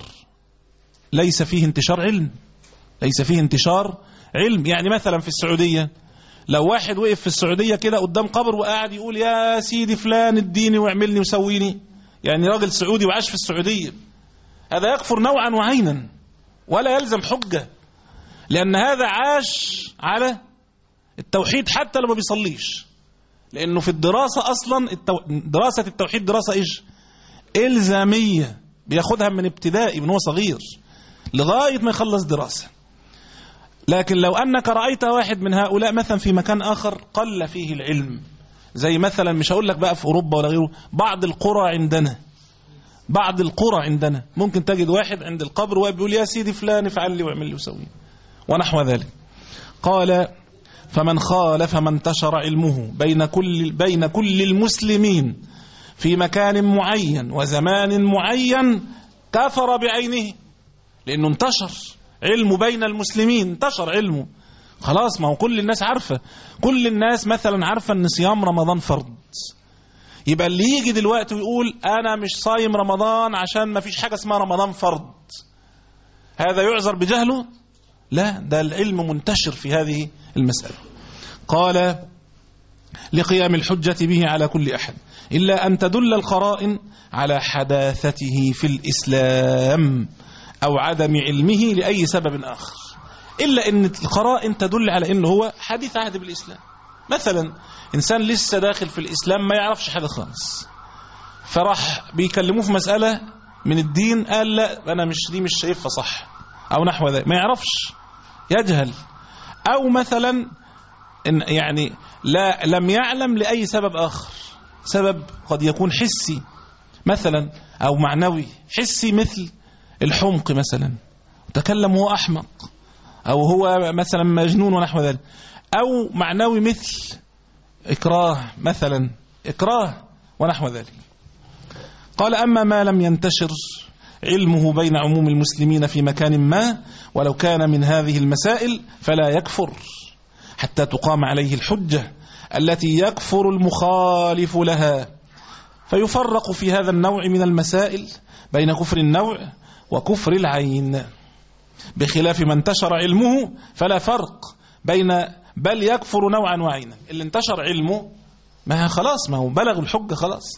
ليس فيه انتشار علم، ليس فيه انتشار علم. يعني مثلا في السعودية لو واحد وقف في السعودية كده قدام قبر وقاعد يقول يا سيدي فلان اديني واعملني وسويني، يعني راجل سعودي وعاش في السعودية، هذا يكفر نوعا وعينا ولا يلزم حجة، لأن هذا عاش على التوحيد حتى لو ما بيصليش، لأنه في الدراسة أصلا التو... دراسة التوحيد دراسة إيش؟ إلزامية، بياخدها من ابتدائي من هو صغير لغاية ما يخلص دراسة. لكن لو أنك رأيت واحد من هؤلاء مثلا في مكان آخر قل فيه العلم، زي مثلا مش هقول لك بقى في أوروبا ولا غيره، بعض القرى عندنا بعض القرى عندنا ممكن تجد واحد عند القبر وبيقول يا سيدي فلان افعل لي واعمل لي وسوي ونحو ذلك. قال: فمن خالف ما انتشر علمه بين كل بين كل المسلمين في مكان معين وزمان معين كفر بعينه، لأنه انتشر علمه بين المسلمين، انتشر علمه خلاص. ما هو كل الناس عارفة، كل الناس مثلا عارفة ان صيام رمضان فرض، يبقى اللي يجي دلوقتي ويقول انا مش صايم رمضان عشان ما فيش حاجة اسمها رمضان فرض، هذا يعذر بجهله؟ لا، ده العلم منتشر في هذه المسألة. قال: لقيام الحجة به على كل أحد إلا أن تدل القرائن على حداثته في الإسلام أو عدم علمه لأي سبب آخر، إلا أن القرائن تدل على أنه هو حديث عهد بالإسلام. مثلا إنسان لسه داخل في الإسلام ما يعرفش حاجة خالص، فراح بيكلموه في مسألة من الدين قال لا أنا مش دي مش شايفها صح أو نحو ذلك، ما يعرفش، يجهل. أو مثلا إن يعني لا لم يعلم لأي سبب آخر، سبب قد يكون حسي مثلا أو معنوي. حسي مثل الحمق مثلا، تكلم هو أحمق، أو هو مثلا مجنون ونحو ذلك. أو معنوي مثل إكراه مثلا، إكراه ونحو ذلك. قال: أما ما لم ينتشر علمه بين عموم المسلمين في مكان ما ولو كان من هذه المسائل فلا يكفر حتى تقام عليه الحجة التي يكفر المخالف لها. فيفرق في هذا النوع من المسائل بين كفر النوع وكفر العين، بخلاف من انتشر علمه فلا فرق بين، بل يكفر نوعا وعينا. اللي انتشر علمه ما خلاص، ما هو بلغ الحجة خلاص.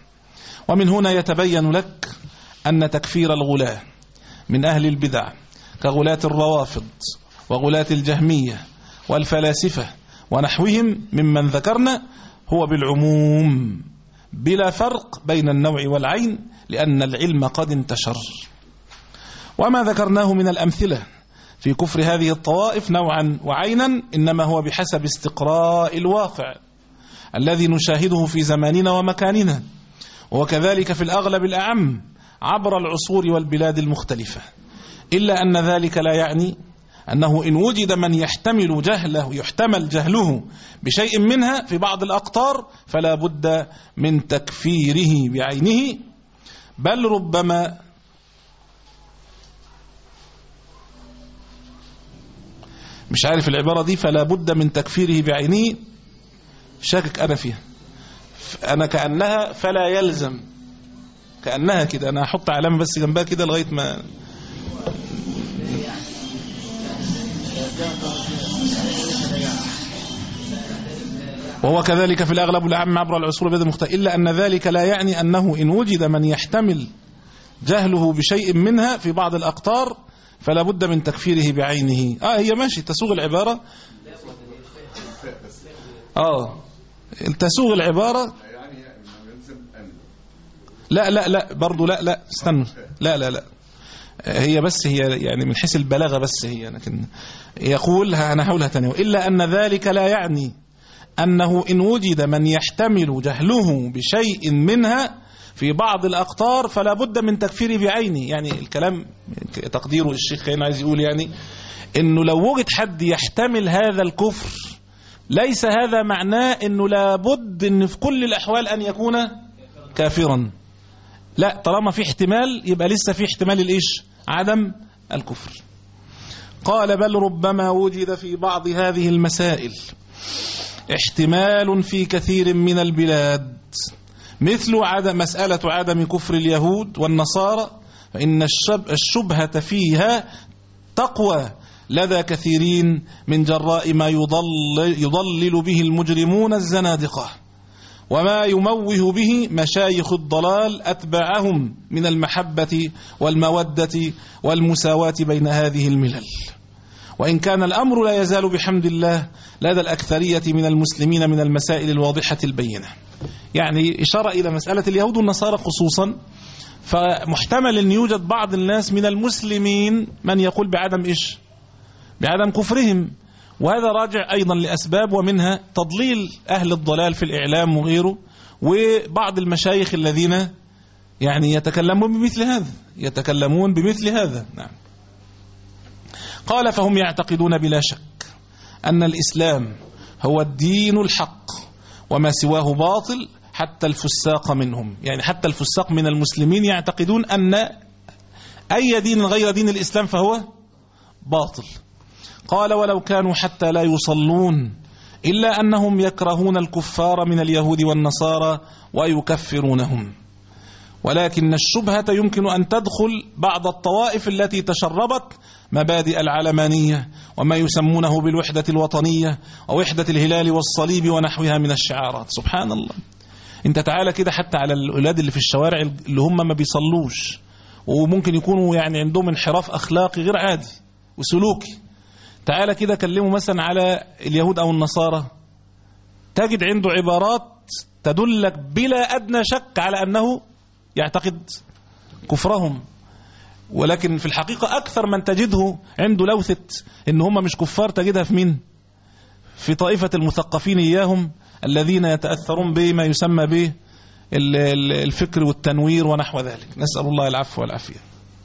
ومن هنا يتبين لك أن تكفير الغلاة من أهل البدع كغلاة الروافض وغلاة الجهمية والفلاسفة ونحوهم ممن ذكرنا هو بالعموم بلا فرق بين النوع والعين، لأن العلم قد انتشر. وما ذكرناه من الأمثلة في كفر هذه الطوائف نوعا وعينا إنما هو بحسب استقراء الواقع الذي نشاهده في زماننا ومكاننا، وكذلك في الأغلب الأعم عبر العصور والبلاد المختلفة، إلا أن ذلك لا يعني أنه إن وجد من يحتمل جهله يحتمل جهله بشيء منها في بعض الأقطار فلا بد من تكفيره بعينه، بل ربما مش عارف العبارة دي، فلا بد من تكفيره بعينه، شاكك أنا فيها، أنا كأنها فلا يلزم، كأنها كده، أنا هحط علامة بس جنبها كده لغاية ما وهو كذلك في الأغلب الأعم عبر العصور بيد المختلف، إلا أن ذلك لا يعني أنه إن وجد من يحتمل جهله بشيء منها في بعض الأقطار فلا بد من تكفيره بعينه. آه هي ماشي تسوغ العبارة، آه تسوغ العبارة، لا لا لا برضو لا لا استنوا لا لا لا هي بس هي يعني من حيث البلاغة بس هي، لكن يقول أنا هقولها تاني، إلا أن ذلك لا يعني أنه إن وجد من يحتمل جهله بشيء منها في بعض الأقطار فلا بد من تكفيره بعينه. يعني الكلام تقديره الشيخ كان عايز يقول يعني إنه لو وجد حد يحتمل هذا الكفر ليس هذا معناه إنه لابد إن في كل الأحوال أن يكون كافرا، لا، طالما في احتمال يبقى لسه في احتمال الإيش؟ عدم الكفر. قال بل ربما وجد في بعض هذه المسائل احتمال في كثير من البلاد مثل عدم مسألة عدم كفر اليهود والنصارى، فإن الشبهة فيها تقوى لدى كثيرين من جراء ما يضلل, يضلل به المجرمون الزنادقة وما يموه به مشايخ الضلال أتباعهم من المحبة والمودة والمساواة بين هذه الملل. وإن كان الأمر لا يزال بحمد الله لدى الأكثرية من المسلمين من المسائل الواضحة البينة. يعني إشارة إلى مسألة اليهود والنصارى خصوصا، فمحتمل أن يوجد بعض الناس من المسلمين من يقول بعدم إيش؟ بعدم كفرهم، وهذا راجع أيضا لأسباب، ومنها تضليل أهل الضلال في الإعلام وغيره، وبعض المشايخ الذين يعني يتكلمون بمثل هذا يتكلمون بمثل هذا نعم. قال فهم يعتقدون بلا شك أن الإسلام هو الدين الحق وما سواه باطل، حتى الفساق منهم، يعني حتى الفساق من المسلمين يعتقدون أن أي دين غير دين الإسلام فهو باطل. قال ولو كانوا حتى لا يصلون إلا أنهم يكرهون الكفار من اليهود والنصارى ويكفرونهم، ولكن الشبهة يمكن أن تدخل بعض الطوائف التي تشربت مبادئ العلمانية وما يسمونه بالوحدة الوطنية ووحدة الهلال والصليب ونحوها من الشعارات. سبحان الله، انت تعالى كده حتى على الأولاد اللي في الشوارع اللي هم ما بيصلوش وممكن يكونوا يعني عندهم انحراف أخلاقي غير عادي وسلوكي، تعالى كده كلموا مثلا على اليهود أو النصارى، تجد عنده عبارات تدلك بلا أدنى شك على أنه يعتقد كفرهم، ولكن في الحقيقة أكثر من تجده عنده لوثة إن هم مش كفار تجدها في مين؟ في طائفة المثقفين إياهم الذين يتأثرون بما يسمى به الفكر والتنوير ونحو ذلك، نسأل الله العفو والعافية.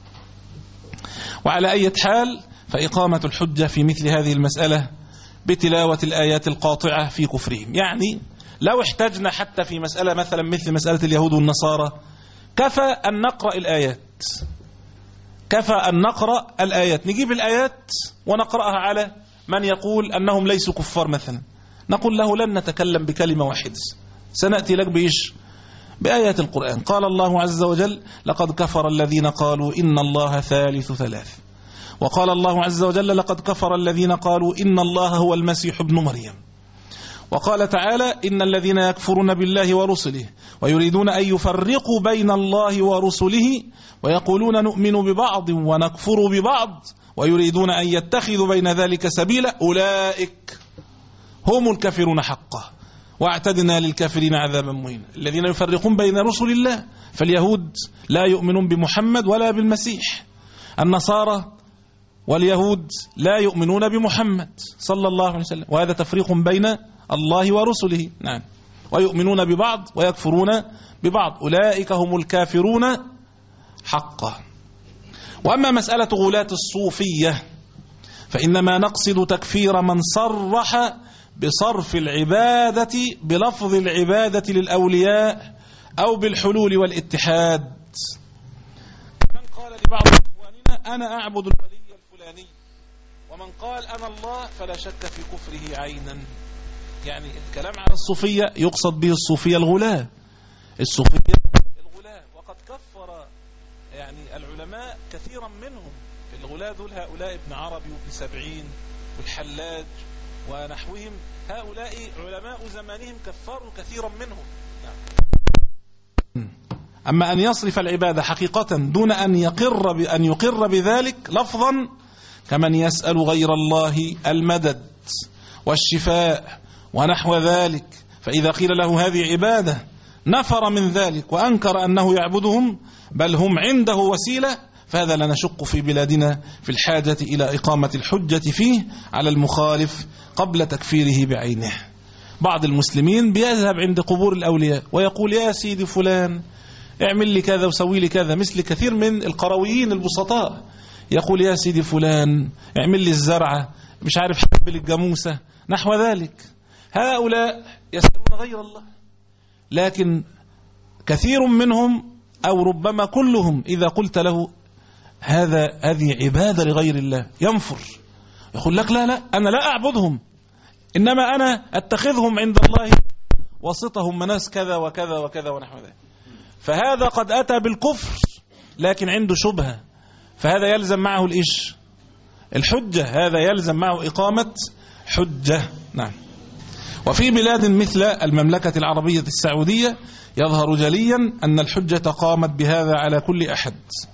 وعلى أي حال فإقامة الحجة في مثل هذه المسألة بتلاوة الآيات القاطعة في كفرهم، يعني لو احتجنا حتى في مسألة مثلا مثل مسألة اليهود والنصارى كفى أن نقرأ الآيات كفى أن نقرأ الآيات نجيب الآيات ونقرأها على من يقول أنهم ليسوا كفار مثلا، نقول له لن نتكلم بكلمة واحدة، سنأتي لك بإيش؟ بآيات القرآن. قال الله عز وجل لقد كفر الذين قالوا إن الله ثالث ثلاث، وقال الله عز وجل لقد كفر الذين قالوا إن الله هو المسيح ابن مريم، وقال تعالى إن الذين يكفرون بالله ورسله ويريدون أن يفرقوا بين الله ورسله ويقولون نؤمن ببعض ونكفر ببعض ويريدون أن يتخذوا بين ذلك سبيلا أولئك هم الكافرون حقا واعتدنا للكافرين عذابا مهينا. الذين يفرقون بين رسل الله، فاليهود لا يؤمنون بمحمد ولا بالمسيح، النصارى واليهود لا يؤمنون بمحمد صلى الله عليه وسلم، وهذا تفريق بين الله ورسله نعم، ويؤمنون ببعض ويكفرون ببعض، أولئك هم الكافرون حقا. وأما مسألة غلاة الصوفية فإنما نقصد تكفير من صرح بصرف العبادة بلفظ العبادة للأولياء أو بالحلول والاتحاد. من قال لبعض إخواننا أنا أعبد الولي الفلاني، ومن قال أنا الله فلا شك في كفره عينا. يعني الكلام على الصوفية يقصد به الصوفية الغلاة، الصوفية الغلاة، وقد كفر يعني العلماء كثيرا منهم. الغلاة دول هؤلاء ابن عربي وابن سبعين والحلاج ونحوهم، هؤلاء علماء زمانهم كفروا كثيرا منهم. أما أن يصرف العبادة حقيقة دون أن يقر بأن يقر بذلك لفظا، كمن يسأل غير الله المدد والشفاء ونحو ذلك، فإذا قيل له هذه عبادة نفر من ذلك وأنكر أنه يعبدهم، بل هم عنده وسيلة، فهذا لا نشق في بلادنا في الحاجة إلى إقامة الحجة فيه على المخالف قبل تكفيره بعينه. بعض المسلمين بيذهب عند قبور الأولياء ويقول يا سيدي فلان اعمل لي كذا وسوي لي كذا، مثل كثير من القرويين البسطاء يقول يا سيدي فلان اعمل لي الزرعة، مش عارف حبل الجاموسة، نحو ذلك. هؤلاء يسألون غير الله، لكن كثير منهم أو ربما كلهم إذا قلت له هذا هذه عبادة لغير الله ينفر، يقول لك لا لا أنا لا أعبدهم، إنما أنا أتخذهم عند الله وسطهم مناس كذا وكذا وكذا ونحو ذلك. فهذا قد أتى بالكفر لكن عنده شبهة، فهذا يلزم معه الإيش؟ الحجة، هذا يلزم معه إقامة حجة. نعم. وفي بلاد مثل المملكة العربية السعودية يظهر جليا أن الحجة قامت بهذا على كل أحد،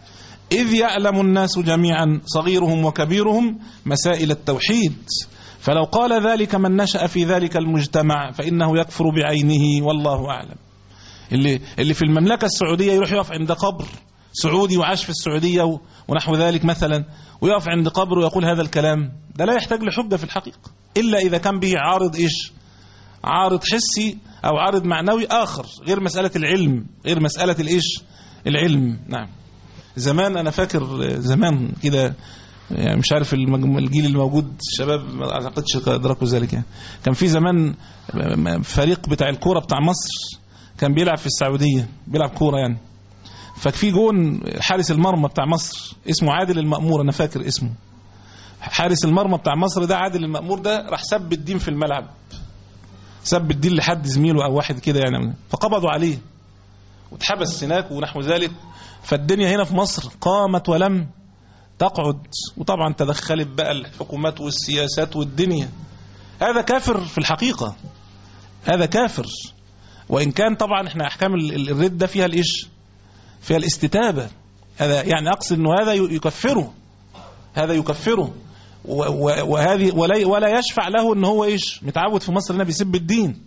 إذ يعلم الناس جميعا صغيرهم وكبيرهم مسائل التوحيد، فلو قال ذلك من نشأ في ذلك المجتمع فإنه يكفر بعينه والله أعلم. اللي, اللي في المملكة السعودية يروح يقف عند قبر سعودي وعاش في السعودية ونحو ذلك مثلا، ويقف عند قبر ويقول هذا الكلام، ده لا يحتاج لحجة في الحقيقة، إلا إذا كان به عارض إيش؟ عارض حسي أو عارض معنوي آخر غير مسألة العلم، غير مسألة الإيش؟ العلم. نعم. زمان أنا فاكر زمان كده، يعني مش عارف الجيل الموجود الشباب ما أعتقدش أدركوا ذلك، يعني كان في زمان فريق بتاع الكورة بتاع مصر كان بيلعب في السعودية، بيلعب كورة يعني، ففي جون حارس المرمى بتاع مصر اسمه عادل المأمور، أنا فاكر اسمه حارس المرمى بتاع مصر ده، عادل المأمور ده راح سب الدين في الملعب، سب الدين لحد زميله أو واحد كده يعني، فقبضوا عليه واتحبس هناك ونحو ذلك. فالدنيا هنا في مصر قامت ولم تقعد، وطبعا تدخلت بقى الحكومات والسياسات والدنيا. هذا كافر في الحقيقة، هذا كافر، وإن كان طبعا احنا أحكام الردة فيها الإيش؟ فيها الاستتابة، هذا يعني أقصد أنه هذا يكفره، هذا يكفره، وهذه ولا ولا يشفع له أنه هو إيش؟ متعود في مصر هنا بيسب الدين،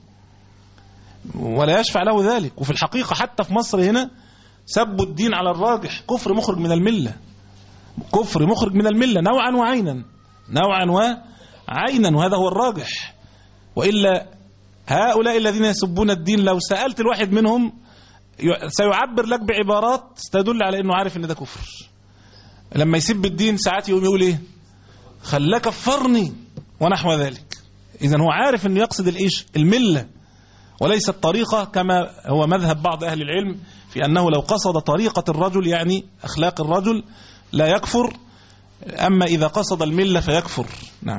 ولا يشفع له ذلك. وفي الحقيقة حتى في مصر هنا سبوا الدين على الراجح كفر مخرج من الملة، كفر مخرج من الملة نوعا وعينا، نوعا وعينا، وهذا هو الراجح. وإلا هؤلاء الذين يسبون الدين لو سألت الواحد منهم سيعبر لك بعبارات تدل على أنه عارف أن ده كفر. لما يسب الدين ساعات يقوم يقول إيه؟ خلا كفرني ونحو ذلك. إذن هو عارف أنه يقصد الإيش؟ الملة وليس الطريقة، كما هو مذهب بعض أهل العلم في أنه لو قصد طريقة الرجل يعني أخلاق الرجل لا يكفر، أما إذا قصد الملة فيكفر. نعم.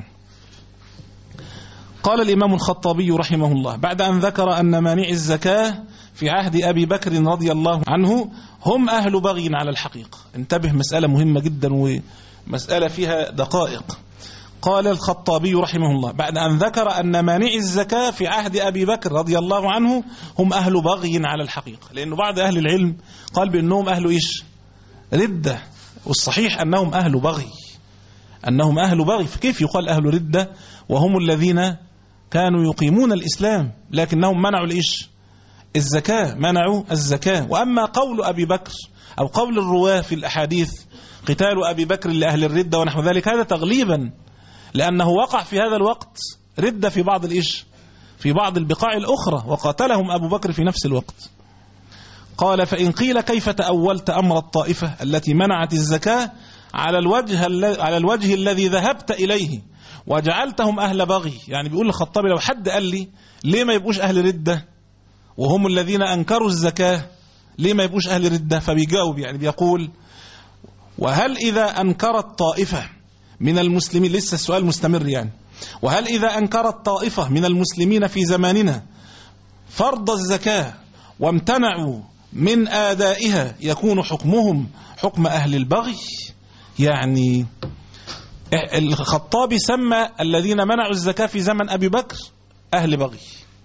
قال الإمام الخطابي رحمه الله بعد أن ذكر أن مانع الزكاة في عهد أبي بكر رضي الله عنه هم أهل بغي على الحقيقة. انتبه، مسألة مهمة جدا ومسألة فيها دقائق. قال الخطابي رحمه الله بعد أن ذكر أن مانع الزكاة في عهد أبي بكر رضي الله عنه هم أهل بغي على الحقيقة، لأنه بعض أهل العلم قال بأنهم أهل إيش؟ ردة، والصحيح أنهم أهل بغي، أنهم أهل بغي. فكيف يقال أهل ردة وهم الذين كانوا يقيمون الإسلام لكنهم منعوا الإيش؟ الزكاة، منعوا الزكاة. وأما قول أبي بكر أو قول الرواة في الأحاديث قتال أبي بكر لأهل الردة ونحو ذلك، هذا تغليبا، لأنه وقع في هذا الوقت ردة في بعض الإيش؟ في بعض البقاع الأخرى، وقاتلهم أبو بكر في نفس الوقت. قال فإن قيل كيف تأولت أمر الطائفة التي منعت الزكاة على الوجه على الوجه الذي ذهبت إليه وجعلتهم أهل بغي؟ يعني بيقول الخطابي لو حد قال لي ليه ما يبقوش أهل ردة وهم الذين أنكروا الزكاة، ليه ما يبقوش أهل ردة؟ فبيجاوب يعني بيقول وهل إذا أنكرت طائفة من المسلمين، لسه السؤال مستمر يعني، وهل إذا أنكرت طائفة من المسلمين في زماننا فرض الزكاة وامتنعوا من آدائها يكون حكمهم حكم أهل البغي؟ يعني الخطابي سمى الذين منعوا الزكاة في زمن أبي بكر أهل بغي،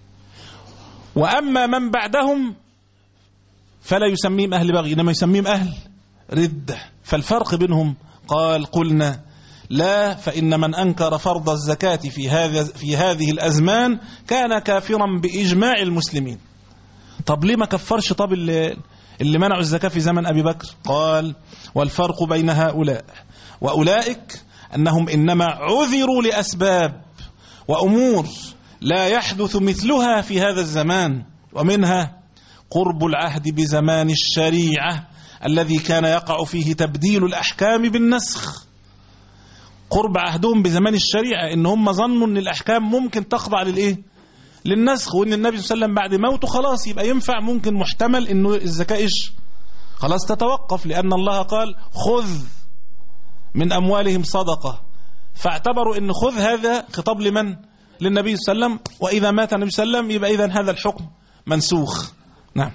وأما من بعدهم فلا يسميهم أهل بغي إنما يسميهم أهل ردة. فالفرق بينهم قال قلنا لا، فإن من أنكر فرض الزكاة في هذا في هذه الأزمان كان كافرا بإجماع المسلمين. طب ليه ما كفرش طب اللي, اللي منعوا الزكاة في زمن أبي بكر؟ قال والفرق بين هؤلاء وأولئك أنهم إنما عذروا لأسباب وأمور لا يحدث مثلها في هذا الزمان، ومنها قرب العهد بزمان الشريعة الذي كان يقع فيه تبديل الأحكام بالنسخ. قرب عهدهم بزمان الشريعة إن هم ظنوا أن الأحكام ممكن تخضع للإيه؟ للنسخ، وأن النبي صلى الله عليه وسلم بعد موته خلاص يبقى ينفع، ممكن محتمل أنه الزكاة إيش؟ خلاص تتوقف، لأن الله قال خذ من أموالهم صدقة، فاعتبروا أن خذ هذا خطاب لمن؟ للنبي صلى الله عليه وسلم، وإذا مات النبي صلى الله عليه وسلم يبقى إذن هذا الحكم منسوخ. نعم.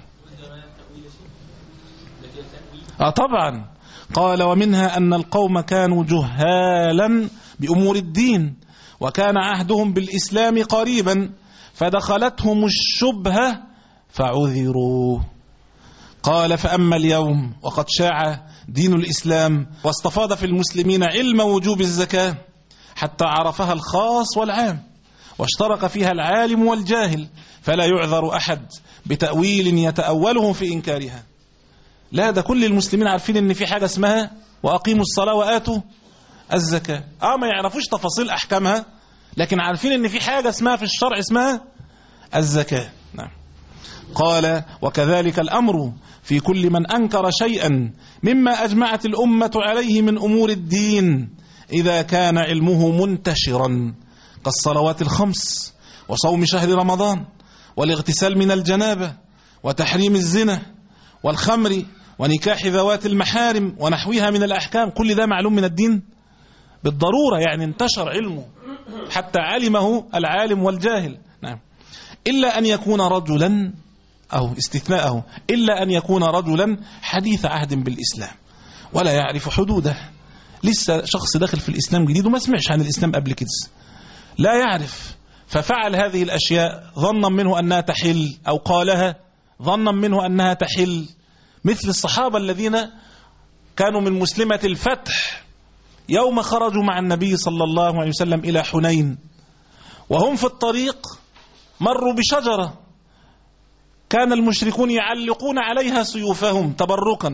آه طبعا. قال ومنها أن القوم كانوا جهالا بأمور الدين، وكان عهدهم بالإسلام قريبا فدخلتهم الشبهة فعذروا. قال فأما اليوم وقد شاع دين الإسلام واستفاض في المسلمين علم وجوب الزكاة حتى عرفها الخاص والعام واشترك فيها العالم والجاهل، فلا يعذر أحد بتأويل يتأوله في إنكارها. لا، ده كل المسلمين عارفين ان في حاجة اسمها وأقيموا الصلاة وآتوا الزكاة. اه ما يعرفوش تفاصيل أحكامها، لكن عارفين ان في حاجة اسمها في الشرع اسمها الزكاة. نعم. قال وكذلك الأمر في كل من أنكر شيئا مما أجمعت الأمة عليه من أمور الدين إذا كان علمه منتشرا كالصلوات الخمس وصوم شهر رمضان والاغتسال من الجنابة وتحريم الزنا والخمر ونكاح ذوات المحارم ونحوها من الأحكام. كل ده معلوم من الدين بالضرورة، يعني انتشر علمه حتى علمه العالم والجاهل. نعم. إلا أن يكون رجلا، أو استثناءه، إلا أن يكون رجلا حديث عهد بالإسلام ولا يعرف حدوده، لسه شخص داخل في الإسلام جديد وما سمعش عن الإسلام قبل كده، لا يعرف، ففعل هذه الأشياء ظنا منه أنها تحل، أو قالها ظنا منه أنها تحل، مثل الصحابة الذين كانوا من مسلمة الفتح يوم خرجوا مع النبي صلى الله عليه وسلم إلى حنين، وهم في الطريق مروا بشجرة كان المشركون يعلقون عليها سيوفهم تبركا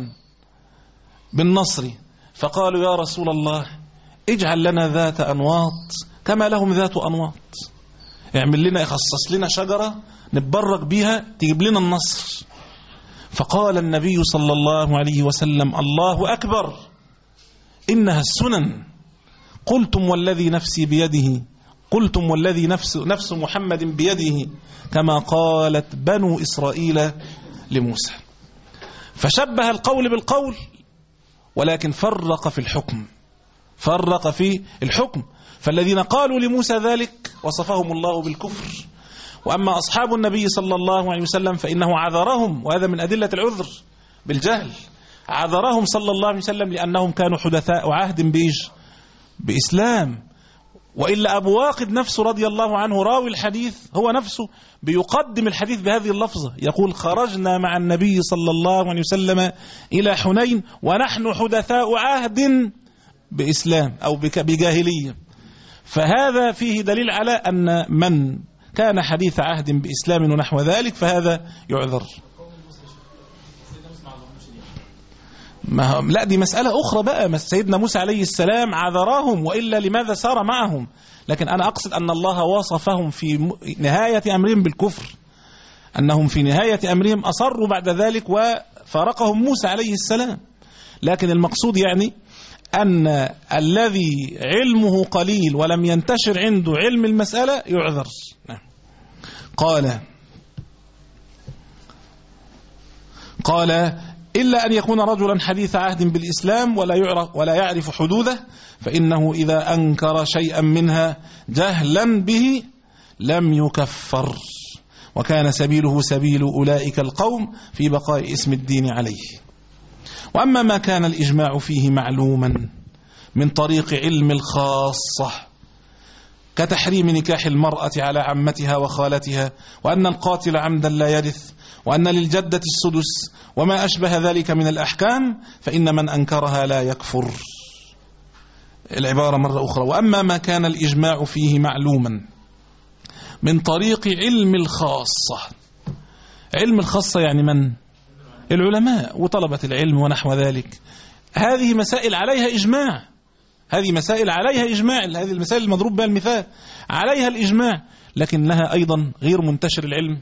بالنصر، فقالوا يا رسول الله اجعل لنا ذات أنواط كما لهم ذات أنواط، اعمل لنا، يخصص لنا شجرة نتبرك بها تجيب لنا النصر. فقال النبي صلى الله عليه وسلم الله أكبر إنها السنن، قلتم والذي نفسي بيده، قلتم والذي نفس, نفس محمد بيده كما قالت بنو إسرائيل لموسى. فشبه القول بالقول ولكن فرق في الحكم، فرق في الحكم. فالذين قالوا لموسى ذلك وصفهم الله بالكفر، وأما أصحاب النبي صلى الله عليه وسلم فإنه عذرهم، وهذا من أدلة العذر بالجهل، عذرهم صلى الله عليه وسلم لأنهم كانوا حدثاء عهد بإيش؟ بإسلام. وإلا أبو واقد نفسه رضي الله عنه راوي الحديث هو نفسه بيقدم الحديث بهذه اللفظة، يقول خرجنا مع النبي صلى الله عليه وسلم إلى حنين ونحن حدثاء عهد بإسلام أو بجاهلية. فهذا فيه دليل على أن من كان حديث عهد بإسلام ونحو ذلك فهذا يعذر. ما لا دي مسألة أخرى بقى، سيدنا موسى عليه السلام عذرهم، وإلا لماذا سار معهم؟ لكن أنا أقصد أن الله وصفهم في نهاية أمرهم بالكفر، أنهم في نهاية أمرهم أصروا بعد ذلك وفارقهم موسى عليه السلام. لكن المقصود يعني أن الذي علمه قليل ولم ينتشر عنده علم المسألة يعذر. قال قال إلا أن يكون رجلا حديث عهد بالإسلام ولا يعرف ولا يعرف حدوده، فإنه إذا أنكر شيئا منها جهلا به لم يكفر، وكان سبيله سبيل أولئك القوم في بقاء اسم الدين عليه. وأما ما كان الإجماع فيه معلوما من طريق علم الخاصة، كتحريم نكاح المرأة على عمتها وخالتها، وأن القاتل عمدا لا يرث، وأن للجدة السدس، وما أشبه ذلك من الأحكام، فإن من أنكرها لا يكفر. العبارة مرة أخرى: وأما ما كان الإجماع فيه معلوما من طريق علم الخاصة. علم الخاصة يعني من؟ العلماء وطلبة العلم ونحو ذلك. هذه مسائل عليها إجماع، هذه مسائل عليها إجماع، هذه المسائل المضروب بها المثال عليها الإجماع، لكن لها أيضا غير منتشر العلم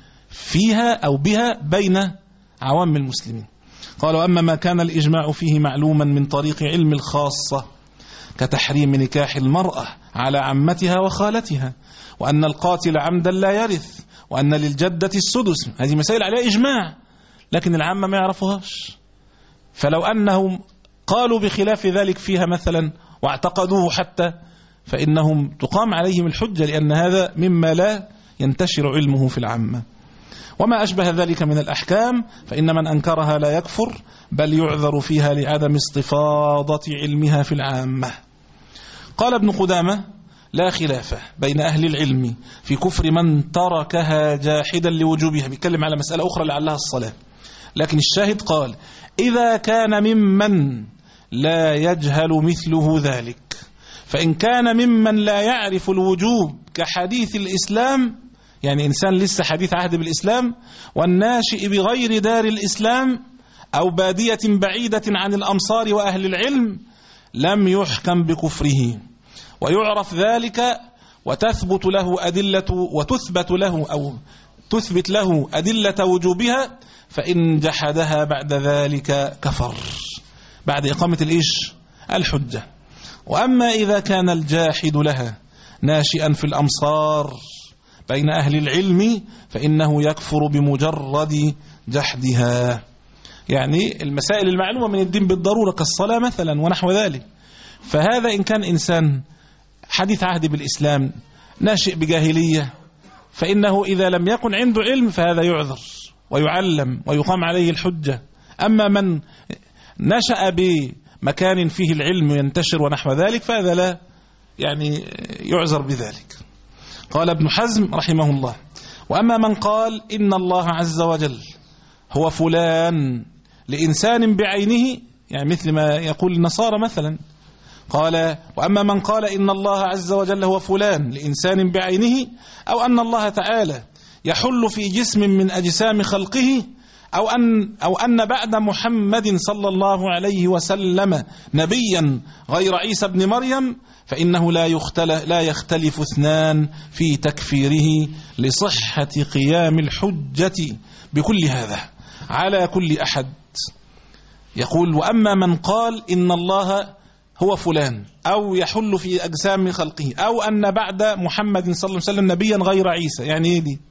فيها أو بها بين عوام المسلمين. قال: وأما ما كان الإجماع فيه معلوما من طريق علم الخاصة، كتحريم نكاح المرأة على عمتها وخالتها، وأن القاتل عمدا لا يرث، وأن للجدة السدس، هذه مسائل عليها إجماع لكن العامة ما يعرفوهاش. فلو أنهم قالوا بخلاف ذلك فيها مثلا واعتقدوه حتى، فإنهم تقام عليهم الحجة، لأن هذا مما لا ينتشر علمه في العامة. وما أشبه ذلك من الأحكام، فإن من أنكرها لا يكفر، بل يعذر فيها لعدم استفاضة علمها في العامة. قال ابن قدامة: لا خلاف بين أهل العلم في كفر من تركها جاحدا لوجوبها. بيتكلم على مسألة أخرى لعلها الصلاة، لكن الشاهد قال: إذا كان ممن لا يجهل مثله ذلك. فإن كان ممن لا يعرف الوجوب كحديث الإسلام، يعني إنسان لسه حديث عهد بالإسلام والناشئ بغير دار الإسلام أو بادية بعيدة عن الأمصار وأهل العلم، لم يحكم بكفره، ويعرف ذلك وتثبت له أدلة وتثبت له أو تثبت له أدلة وجوبها، فإن جحدها بعد ذلك كفر بعد إقامة الإيش الحجة. وأما إذا كان الجاحد لها ناشئا في الأمصار بين أهل العلم، فإنه يكفر بمجرد جحدها. يعني المسائل المعلومة من الدين بالضرورة كالصلاة مثلا ونحو ذلك، فهذا إن كان إنسان حديث عهد بالإسلام ناشئ بجاهلية، فإنه إذا لم يكن عنده علم فهذا يعذر ويعلم ويقام عليه الحجة. أما من نشأ بمكان فيه العلم ينتشر ونحو ذلك فهذا لا يعني يعذر بذلك. قال ابن حزم رحمه الله: وأما من قال إن الله عز وجل هو فلان لإنسان بعينه، يعني مثل ما يقول النصارى مثلا، قال: وأما من قال إن الله عز وجل هو فلان لإنسان بعينه، أو أن الله تعالى يحل في جسم من أجسام خلقه، أو أن, أو أن بعد محمد صلى الله عليه وسلم نبيا غير عيسى بن مريم، فإنه لا يختلف, لا يختلف اثنان في تكفيره لصحة قيام الحجة بكل هذا على كل أحد. يقول: وأما من قال إن الله هو فلان أو يحل في أجسام خلقه، أو أن بعد محمد صلى الله عليه وسلم نبيا غير عيسى، يعني ايه دي؟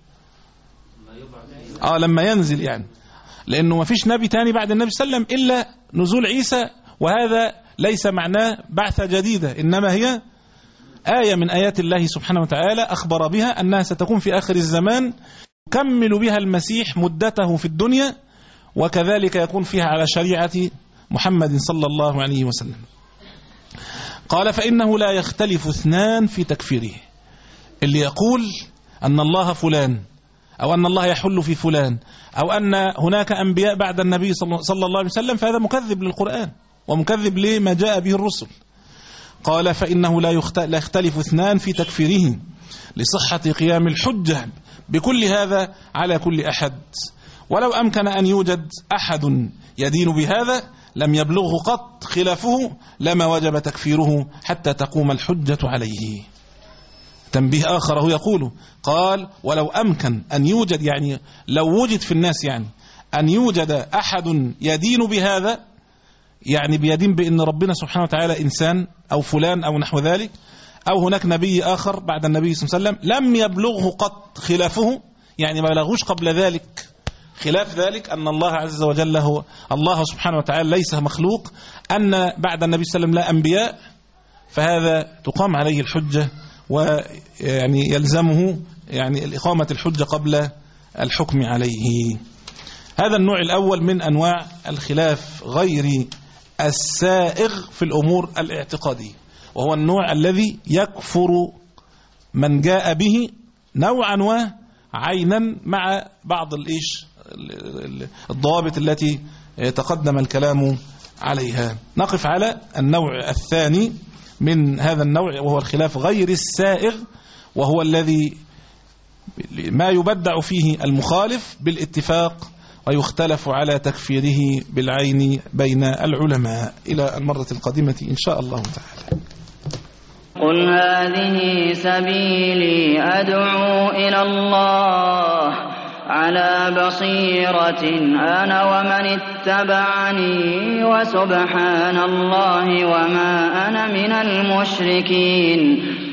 آه لما ينزل، يعني لأنه ما فيش نبي تاني بعد النبي صلى الله عليه وسلم إلا نزول عيسى، وهذا ليس معناه بعثة جديدة، إنما هي آية من آيات الله سبحانه وتعالى أخبر بها أنها ستكون في آخر الزمان، يكمل بها المسيح مدته في الدنيا، وكذلك يكون فيها على شريعة محمد صلى الله عليه وسلم. قال: فإنه لا يختلف اثنان في تكفيره. اللي يقول أن الله فلان، أو أن الله يحل في فلان، أو أن هناك أنبياء بعد النبي صلى الله عليه وسلم، فهذا مكذب للقرآن ومكذب لما جاء به الرسل. قال: فإنه لا يختلف اثنان في تكفيره لصحة قيام الحجة بكل هذا على كل أحد. ولو أمكن أن يوجد أحد يدين بهذا لم يبلغه قط خلافه، لما وجب تكفيره حتى تقوم الحجة عليه. تنبيه آخر هو يقول، قال: ولو أمكن أن يوجد، يعني لو وجد في الناس يعني أن يوجد أحد يدين بهذا، يعني بيدين بأن ربنا سبحانه وتعالى إنسان أو فلان أو نحو ذلك، أو هناك نبي آخر بعد النبي صلى الله عليه وسلم، لم يبلغه قط خلافه، يعني ما بلغوش قبل ذلك خلاف ذلك أن الله عز وجل هو الله سبحانه وتعالى ليس مخلوق، أن بعد النبي صلى الله عليه وسلم لا أنبياء، فهذا تقام عليه الحجة، ويعني يلزمه يعني الإقامة الحجة قبل الحكم عليه. هذا النوع الأول من أنواع الخلاف غير السائغ في الأمور الاعتقادية، وهو النوع الذي يكفر من جاء به نوعا وعينا مع بعض الإيش الضوابط التي تقدم الكلام عليها. نقف على النوع الثاني من هذا النوع، وهو الخلاف غير السائغ، وهو الذي ما يبدع فيه المخالف بالاتفاق ويختلف على تكفيره بالعين بين العلماء. إلى المرة القادمة إن شاء الله تعالى. قل هذه سبيلي أدعو إلى الله على بصيرة أنا ومن اتبعني وسبحان الله وما أنا من المشركين.